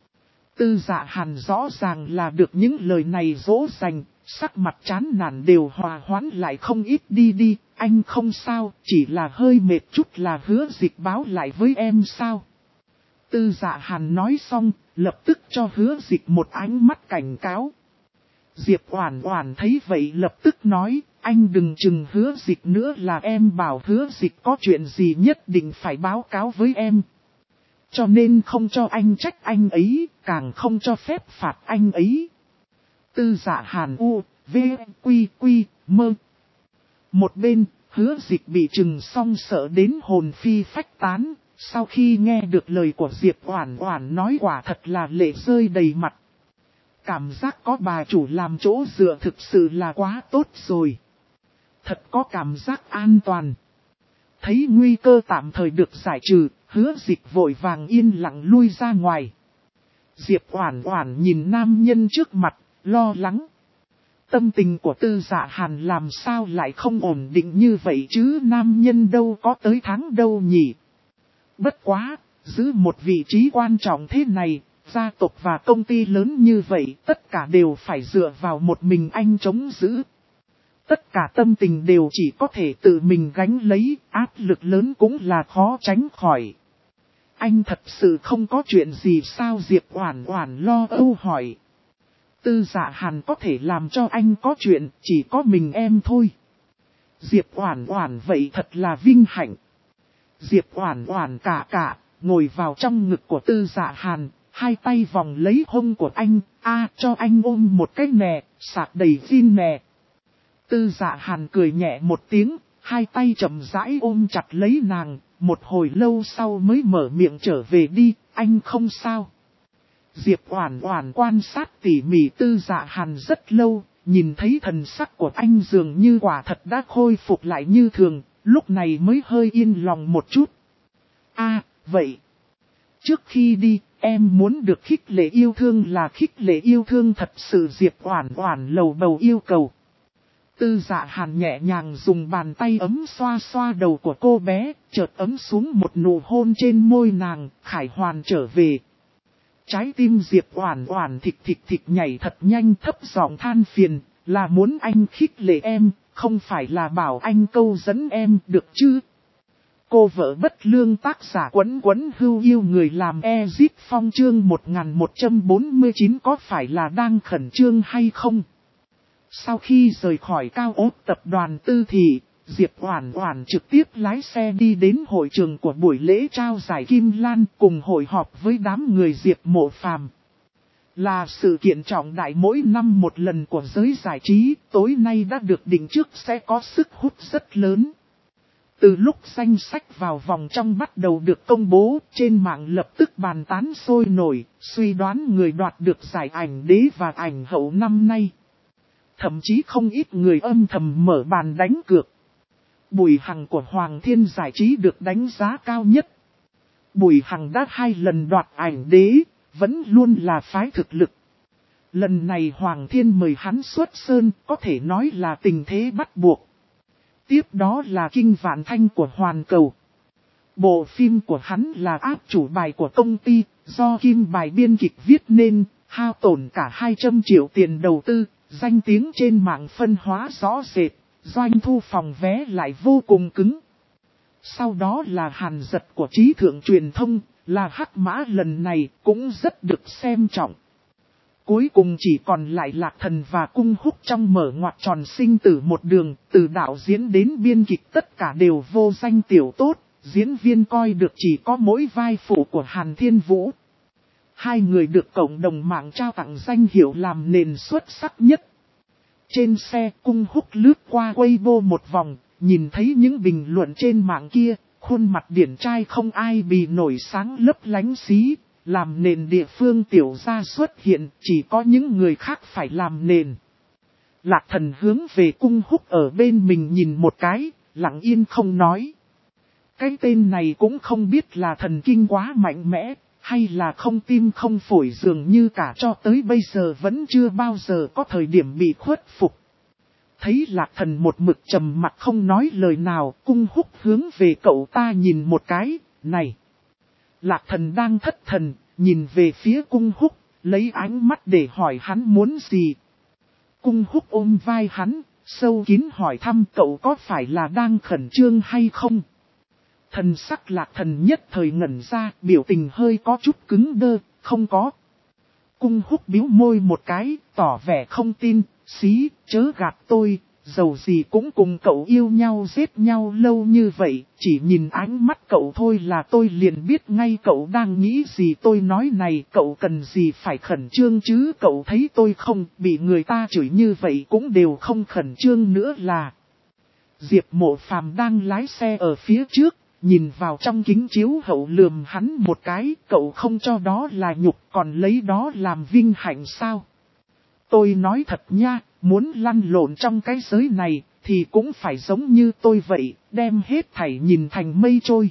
Tư Dạ Hàn rõ ràng là được những lời này dỗ dành, sắc mặt chán nản đều hòa hoãn lại không ít đi, anh không sao, chỉ là hơi mệt chút là Hứa Dịch báo lại với em sao. Tư Dạ Hàn nói xong, lập tức cho Hứa Dịch một ánh mắt cảnh cáo. Diệp Oản Oản thấy vậy lập tức nói, anh đừng chừng Hứa Dịch nữa, là em bảo Hứa Dịch có chuyện gì nhất định phải báo cáo với em. Cho nên không cho anh trách anh ấy, càng không cho phép phạt anh ấy. Tư Dạ Hàn u, v, quy, mơ. Một bên, Hứa Dịch bị trừng xong sợ đến hồn phi phách tán, sau khi nghe được lời của Diệp Oản Oản nói quả thật là lệ rơi đầy mặt. Cảm giác có bà chủ làm chỗ dựa thực sự là quá tốt rồi. Thật có cảm giác an toàn. Thấy nguy cơ tạm thời được giải trừ, Hứa Dịch vội vàng yên lặng lui ra ngoài. Diệp Oản Oản nhìn nam nhân trước mặt, lo lắng. Tâm tình của Tư Dạ Hàn làm sao lại không ổn định như vậy chứ, nam nhân đâu có tới tháng đâu nhỉ. Bất quá, giữ một vị trí quan trọng thế này, gia tộc và công ty lớn như vậy, tất cả đều phải dựa vào một mình anh chống giữ. Tất cả tâm tình đều chỉ có thể tự mình gánh lấy, áp lực lớn cũng là khó tránh khỏi. Anh thật sự không có chuyện gì sao? Diệp Oản Oản lo âu hỏi. Tư Dạ Hàn có thể làm cho anh có chuyện, chỉ có mình em thôi. Diệp Oản Oản vậy thật là vinh hạnh. Diệp Oản Oản cả ngồi vào trong ngực của Tư Dạ Hàn, hai tay vòng lấy hông của anh, cho anh ôm một cái nè, sạc đầy zin nè. Tư Dạ Hàn cười nhẹ một tiếng, hai tay chậm rãi ôm chặt lấy nàng, một hồi lâu sau mới mở miệng trở về đi, anh không sao. Diệp Oản Oản quan sát tỉ mỉ Tư Dạ Hàn rất lâu, nhìn thấy thần sắc của anh dường như quả thật đã khôi phục lại như thường, lúc này mới hơi yên lòng một chút. Vậy. Trước khi đi, em muốn được khích lệ yêu thương, là khích lệ yêu thương thật sự. Diệp Oản Oản lầu bầu yêu cầu. Tư Dạ Hàn nhẹ nhàng dùng bàn tay ấm xoa xoa đầu của cô bé, chợt ấm xuống một nụ hôn trên môi nàng, Khải Hoàn trở về. Trái tim Diệp Oản Oản thịch thịch thịch nhảy thật nhanh, thấp giọng than phiền, là muốn anh khích lệ em, không phải là bảo anh câu dẫn em được chứ. Cô vợ bất lương tác giả Quấn Quấn Hưu yêu người làm Ezit Phong chương 1149 có phải là đang khẩn trương hay không? Sau khi rời khỏi cao ốt tập đoàn Tư Thị, Diệp Oản Oản trực tiếp lái xe đi đến hội trường của buổi lễ trao giải Kim Lan cùng hội họp với đám người Diệp Mộ Phàm. Là sự kiện trọng đại mỗi năm một lần của giới giải trí, tối nay đã được định trước sẽ có sức hút rất lớn. Từ lúc danh sách vào vòng trong bắt đầu được công bố, trên mạng lập tức bàn tán sôi nổi, suy đoán người đoạt được giải ảnh đế và ảnh hậu năm nay. Thậm chí không ít người âm thầm mở bàn đánh cược. Bùi Hằng của Hoàng Thiên Giải Trí được đánh giá cao nhất. Bùi Hằng đã 2 lần đoạt ảnh đế, vẫn luôn là phái thực lực. Lần này Hoàng Thiên mời hắn xuất sơn, có thể nói là tình thế bắt buộc. Tiếp đó là Kinh Vạn Thanh của Hoàn Cầu. Bộ phim của hắn là áp chủ bài của công ty, do Kim Bài biên kịch viết nên, hao tổn cả 200 triệu tiền đầu tư, danh tiếng trên mạng phân hóa rõ rệt, doanh thu phòng vé lại vô cùng cứng. Sau đó là Hàn Giật của Trí Thượng Truyền Thông, là Hắc Mã lần này cũng rất được xem trọng. Cuối cùng chỉ còn lại Lạc Thần và Cung Húc trong mở ngoặt tròn sinh tử một đường, từ đạo diễn đến biên kịch tất cả đều vô danh tiểu tốt, diễn viên coi được chỉ có mỗi vai phụ của Hàn Thiên Vũ. 2 người được cộng đồng mạng trao tặng danh hiệu làm nền xuất sắc nhất. Trên xe Cung Húc lướt qua Weibo một vòng, nhìn thấy những bình luận trên mạng kia, khuôn mặt điển trai không ai bì nổi sáng lấp lánh xí. Làm nền địa phương tiểu gia xuất hiện, chỉ có những người khác phải làm nền. Lạc Thần hướng về Cung Húc ở bên mình nhìn một cái, lặng yên không nói. Cái tên này cũng không biết là thần kinh quá mạnh mẽ, hay là không tim không phổi, dường như cả cho tới bây giờ vẫn chưa bao giờ có thời điểm bị khuất phục. Thấy Lạc Thần một mực trầm mặt không nói lời nào, Cung Húc hướng về cậu ta nhìn một cái, này. Lạc Thần đang thất thần, nhìn về phía Cung Húc, lấy ánh mắt để hỏi hắn muốn gì. Cung Húc ôm vai hắn, sâu kín hỏi thăm cậu có phải là đang khẩn trương hay không. Thần sắc Lạc Thần nhất thời ngẩn ra, biểu tình hơi có chút cứng đơ, không có. Cung Húc bĩu môi một cái, tỏ vẻ không tin, xí, chớ gạt tôi. Dầu gì cũng cùng cậu yêu nhau giết nhau lâu như vậy, chỉ nhìn ánh mắt cậu thôi là tôi liền biết ngay cậu đang nghĩ gì. Tôi nói này, cậu cần gì phải khẩn trương chứ, cậu thấy tôi không, bị người ta chửi như vậy cũng đều không khẩn trương nữa là. Diệp Mộ Phàm đang lái xe ở phía trước, nhìn vào trong kính chiếu hậu lườm hắn một cái, cậu không cho đó là nhục còn lấy đó làm vinh hạnh sao? Tôi nói thật nha. Muốn lăn lộn trong cái giới này, thì cũng phải giống như tôi vậy, đem hết thảy nhìn thành mây trôi.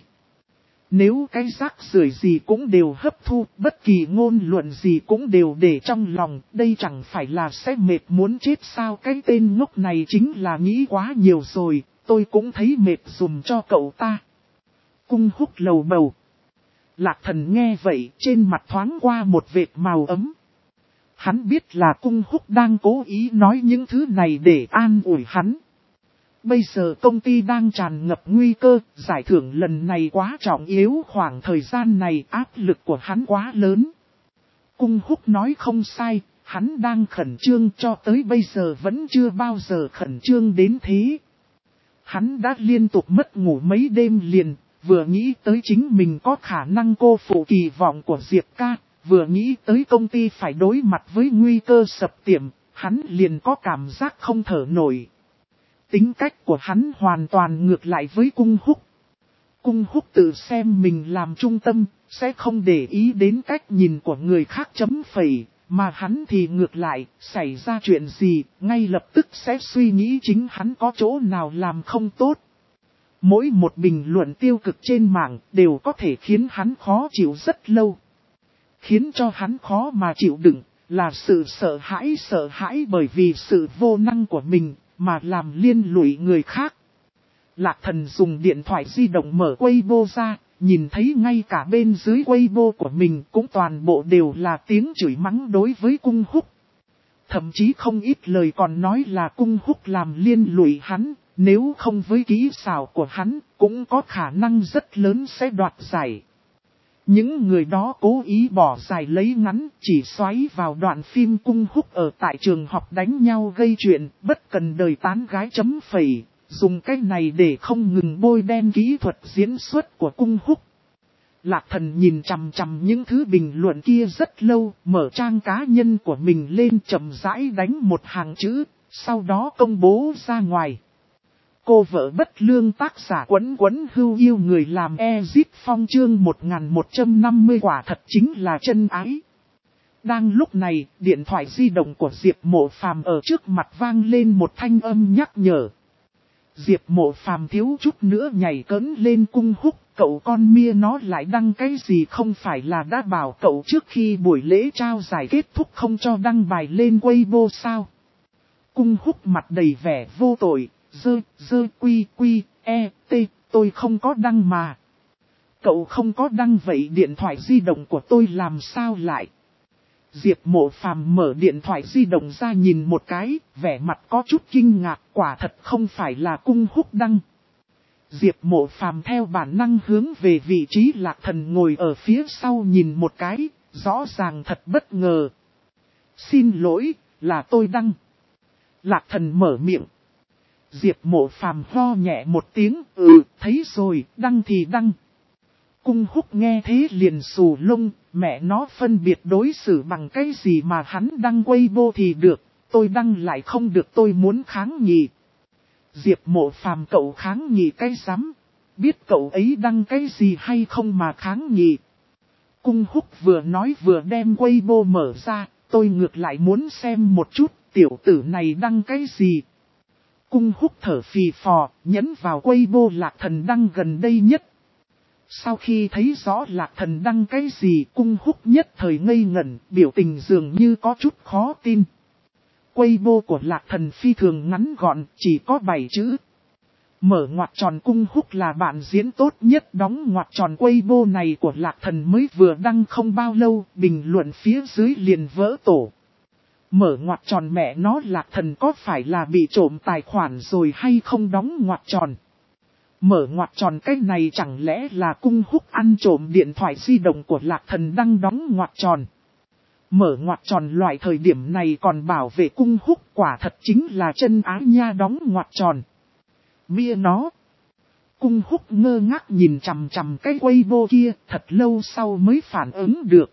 Nếu cái rác rưởi gì cũng đều hấp thu, bất kỳ ngôn luận gì cũng đều để trong lòng, đây chẳng phải là sẽ mệt muốn chết sao? Cái tên ngốc này chính là nghĩ quá nhiều rồi, tôi cũng thấy mệt dùm cho cậu ta. Cung Húc lầu bầu. Lạc Thần nghe vậy, trên mặt thoáng qua một vệt màu ấm. Hắn biết là Cung Húc đang cố ý nói những thứ này để an ủi hắn. Bây giờ công ty đang tràn ngập nguy cơ, giải thưởng lần này quá trọng yếu, khoảng thời gian này áp lực của hắn quá lớn. Cung Húc nói không sai, hắn đang khẩn trương, cho tới bây giờ vẫn chưa bao giờ khẩn trương đến thế. Hắn đã liên tục mất ngủ mấy đêm liền, vừa nghĩ tới chính mình có khả năng cô phụ kỳ vọng của Diệp ca. Vừa nghĩ tới công ty phải đối mặt với nguy cơ sập tiệm, hắn liền có cảm giác không thở nổi. Tính cách của hắn hoàn toàn ngược lại với Cung Húc. Cung Húc tự xem mình làm trung tâm, sẽ không để ý đến cách nhìn của người khác chấm phẩy, mà hắn thì ngược lại, xảy ra chuyện gì, ngay lập tức sẽ suy nghĩ chính hắn có chỗ nào làm không tốt. Mỗi một bình luận tiêu cực trên mạng đều có thể khiến hắn khó chịu rất lâu. Khiến cho hắn khó mà chịu đựng, là sự sợ hãi bởi vì sự vô năng của mình, mà làm liên lụy người khác. Lạc Thần dùng điện thoại di động mở Weibo ra, nhìn thấy ngay cả bên dưới Weibo của mình cũng toàn bộ đều là tiếng chửi mắng đối với Cung Húc. Thậm chí không ít lời còn nói là Cung Húc làm liên lụy hắn, nếu không với kỹ xảo của hắn, cũng có khả năng rất lớn sẽ đoạt giải. Những người đó cố ý bỏ dài lấy ngắn, chỉ xoáy vào đoạn phim Cung Húc ở tại trường học đánh nhau gây chuyện, bất cần đời tán gái chấm phẩy, dùng cái này để không ngừng bôi đen kỹ thuật diễn xuất của Cung Húc. Lạc Thần nhìn chằm chằm những thứ bình luận kia rất lâu, mở trang cá nhân của mình lên chậm rãi đánh một hàng chữ, sau đó công bố ra ngoài. Cô vợ bất lương tác giả Quấn Quấn Hưu yêu người làm Exit Phong chương 1150 quả thật chính là chân ái. Đang lúc này, điện thoại di động của Diệp Mộ Phàm ở trước mặt vang lên một thanh âm nhắc nhở. Diệp Mộ Phàm thiếu chút nữa nhảy cẫng lên Cung Húc, cậu con mia nó lại đăng cái gì không phải là đã bảo cậu trước khi buổi lễ trao giải kết thúc không cho đăng bài lên Weibo sao? Cung Húc mặt đầy vẻ vô tội, tôi không có đăng mà. Cậu không có đăng vậy điện thoại di động của tôi làm sao lại? Diệp Mộ Phàm mở điện thoại di động ra nhìn một cái, vẻ mặt có chút kinh ngạc, quả thật không phải là Cung Húc đăng. Diệp Mộ Phàm theo bản năng hướng về vị trí Lạc Thần ngồi ở phía sau nhìn một cái, rõ ràng thật bất ngờ. Xin lỗi, là tôi đăng. Lạc Thần mở miệng. Diệp Mộ Phàm ho nhẹ một tiếng, thấy rồi, đăng thì đăng. Cung Húc nghe thế liền xù lông, mẹ nó phân biệt đối xử bằng cái gì mà hắn đăng Weibo thì được, tôi đăng lại không được, tôi muốn kháng nghị. Diệp Mộ Phàm cậu kháng nghị cái rắm, biết cậu ấy đăng cái gì hay không mà kháng nghị. Cung Húc vừa nói vừa đem Weibo mở ra, tôi ngược lại muốn xem một chút, tiểu tử này đăng cái gì. Cung Húc thở phì phò, nhấn vào Weibo Lạc Thần đăng gần đây nhất. Sau khi thấy rõ Lạc Thần đăng cái gì, Cung Húc nhất thời ngây ngẩn, biểu tình dường như có chút khó tin. Weibo của Lạc Thần phi thường ngắn gọn, chỉ có 7 chữ. Mở ngoặc tròn Cung Húc là bạn diễn tốt nhất, đóng ngoặc tròn Weibo này của Lạc Thần mới vừa đăng không bao lâu, bình luận phía dưới liền vỡ tổ. Mở ngoặc tròn mẹ nó Lạc Thần có phải là bị trộm tài khoản rồi hay không, đóng ngoặc tròn. Mở ngoặc tròn cái này chẳng lẽ là Cung Húc ăn trộm điện thoại di động của Lạc Thần đăng đóng ngoặc tròn. Mở ngoặc tròn loại thời điểm này còn bảo vệ Cung Húc, quả thật chính là chân ái nha, đóng ngoặc tròn. Mia nó. Cung Húc ngơ ngác nhìn chằm chằm cái Weibo kia, thật lâu sau mới phản ứng được.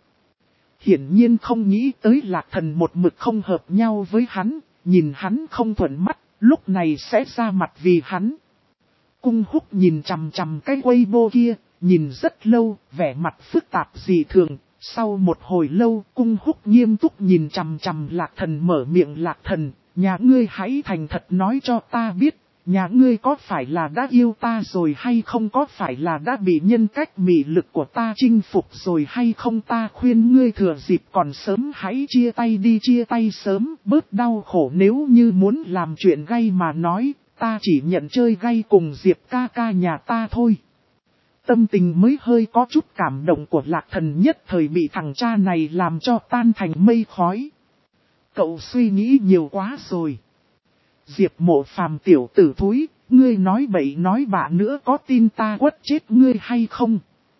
Hiển nhiên không nghĩ tới Lạc Thần một mực không hợp nhau với hắn, nhìn hắn không thuận mắt, lúc này sẽ ra mặt vì hắn. Cung Húc nhìn chằm chằm cái Weibo kia, nhìn rất lâu, vẻ mặt phức tạp dị thường. Sau một hồi lâu, Cung Húc nghiêm túc nhìn chằm chằm Lạc Thần, mở miệng. Lạc Thần, nhà ngươi hãy thành thật nói cho ta biết, nhà ngươi có phải là đã yêu ta rồi hay không, có phải là đã bị nhân cách mị lực của ta chinh phục rồi hay không, ta khuyên ngươi thừa dịp còn sớm hãy chia tay đi, chia tay sớm, bớt đau khổ, nếu như muốn làm chuyện gay mà nói, ta chỉ nhận chơi gay cùng Diệp ca ca nhà ta thôi. Tâm tình mới hơi có chút cảm động của Lạc Thần nhất thời bị thằng cha này làm cho tan thành mây khói. Cậu suy nghĩ nhiều quá rồi. Diệp Mộ Phàm tiểu tử thúi, ngươi nói bậy nói bạ nữa có tin ta quất chết ngươi hay không?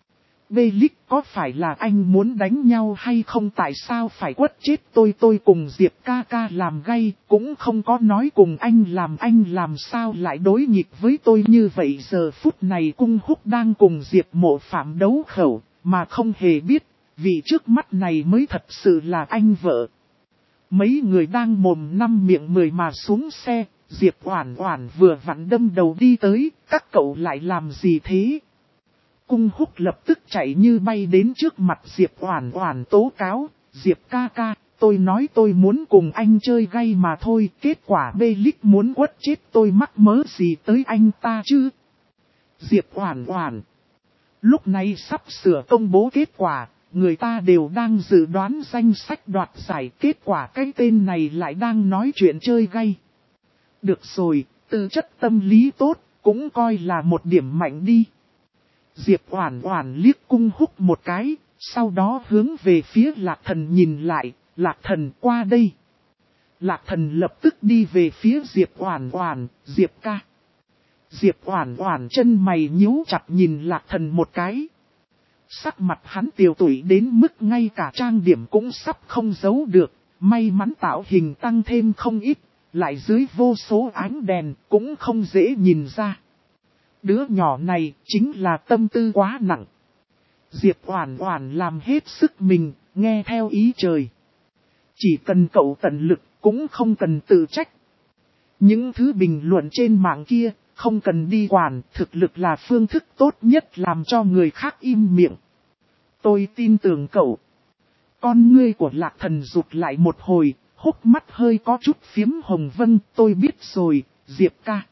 Bê-lích có phải là anh muốn đánh nhau hay không, tại sao phải quất chết tôi cùng Diệp ca ca làm gay, cũng không có nói cùng anh làm sao lại đối nghịch với tôi như vậy. Giờ phút này Cung Húc đang cùng Diệp Mộ Phàm đấu khẩu, mà không hề biết, vì trước mắt này mới thật sự là anh vợ. Mấy người đang mồm năm miệng mười mà xuống xe, Diệp Oản Oản vừa vặn đâm đầu đi tới, các cậu lại làm gì thế? Cung Húc lập tức chạy như bay đến trước mặt Diệp Oản Oản tố cáo, Diệp ca ca, tôi nói tôi muốn cùng anh chơi gay mà thôi, kết quả bê-lích muốn quất chết tôi, mắc mớ gì tới anh ta chứ? Diệp Oản Oản, lúc này sắp sửa công bố kết quả, người ta đều đang dự đoán danh sách đoạt giải, kết quả cái tên này lại đang nói chuyện chơi gay. Được rồi, tư chất tâm lý tốt, cũng coi là một điểm mạnh đi. Diệp Oản Oản liếc Cung Húc một cái, sau đó hướng về phía Lạc Thần nhìn lại, Lạc Thần qua đây. Lạc Thần lập tức đi về phía Diệp Oản Oản, Diệp ca. Diệp Oản Oản chân mày nhíu chặt nhìn Lạc Thần một cái. Sắc mặt hắn tiều tụy đến mức ngay cả trang điểm cũng sắp không giấu được, may mắn tạo hình tăng thêm không ít, lại dưới vô số ánh đèn cũng không dễ nhìn ra. Đứa nhỏ này chính là tâm tư quá nặng. Diệp Oản Oản làm hết sức mình, nghe theo ý trời. Chỉ cần cậu tận lực, cũng không cần tự trách. Những thứ bình luận trên mạng kia, không cần đi quản, thực lực là phương thức tốt nhất làm cho người khác im miệng. Tôi tin tưởng cậu. Con ngươi của Lạc Thần rụt lại một hồi, hốc mắt hơi có chút phiếm hồng. Vâng, tôi biết rồi, Diệp ca.